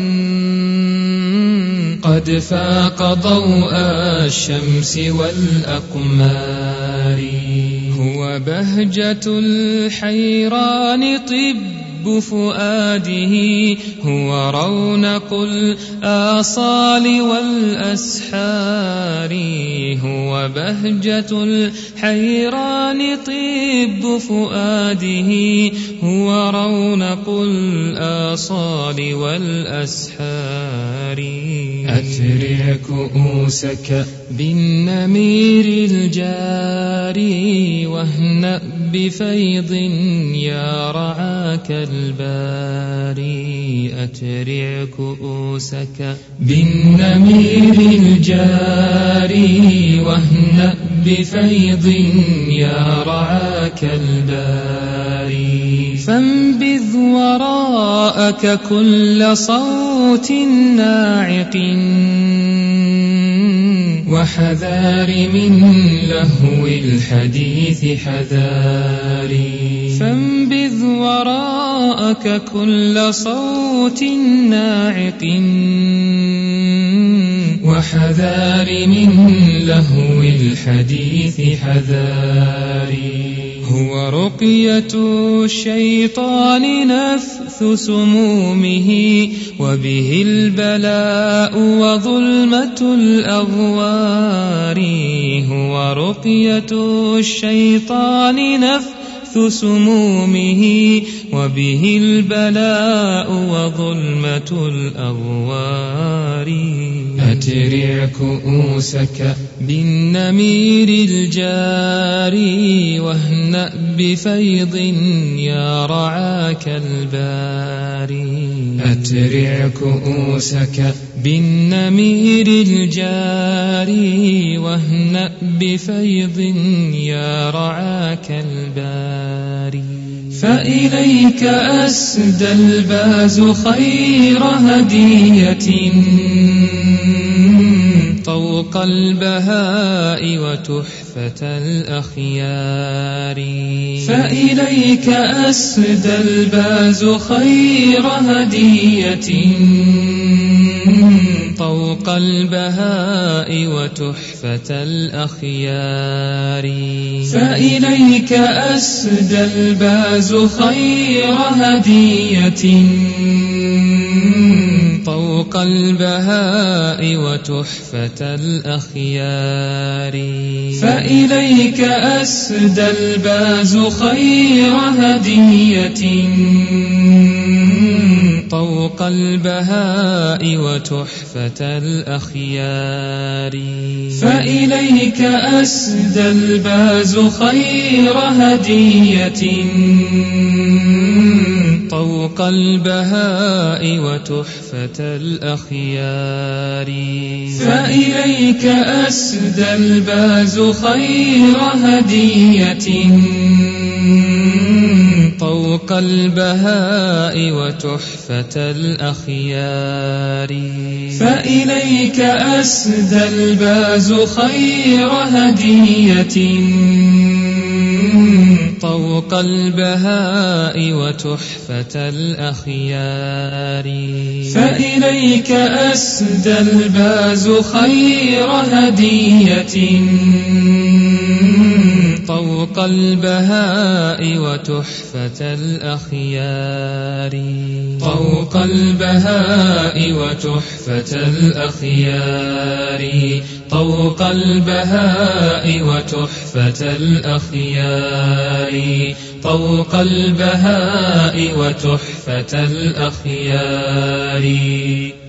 قد فاق ضوء الشمس والأقمار هو بهجة الحيران طب فؤاده هو رونق الآصال والأسحار هو بهجة الحيران طب فؤاده هو رونق الآصال والأسحار أترع كؤوسك بالنمير الجاري واهنأ بفيض يا رعاك الباري أترع كؤوسك بالنمير الجاري واهنأ بفيض يا رعاك الباري فانبذ وراءك كل صوت ناعق وحذار من لهو الحديث حذاري فانبذ وراءك كل صوت ناعق وحذار من لهو الحديث حذاري هو رقية الشيطان نفث سمومه وبه البلاء وظلمة الأغوار هو رقية الشيطان نفث سمومه وبه البلاء وظلمة الأغوار أترع كؤوسك بالنمير الجاري واهنأ بفيض يا رعاك الباري أترع كؤوسك بالنمير الجاري واهنأ بفيض يا رعاك الباري فإليك أسدى الباز خير هدية طوق البهاء وتحفة الأخيار فإليك أسدى الباز خير هدية طوق البهاء وتحفة الأخيار فإليك أسدى الباز خير هدية طوق البهاء وتحفة الأخيار فإليك أسدى الباز خير هدية طوق البهاء وتحفة الأخيار فإليك أسدى الباز خير هدية طوق البهاء وتحفة الأخيار فإليك أسدى الباز خير هدية طوق البهاء وتحفة الأخيار فإليك أسدى الباز خير هدية طوق البهاء وتحفة الأخيار فإليك أسدى الباز خير هدية طوق البهاء وتحفة الأخيار طوق البهاء وتحفة الأخيار طوق البهاء وتحفة الأخيار طوق البهاء وتحفة الأخيار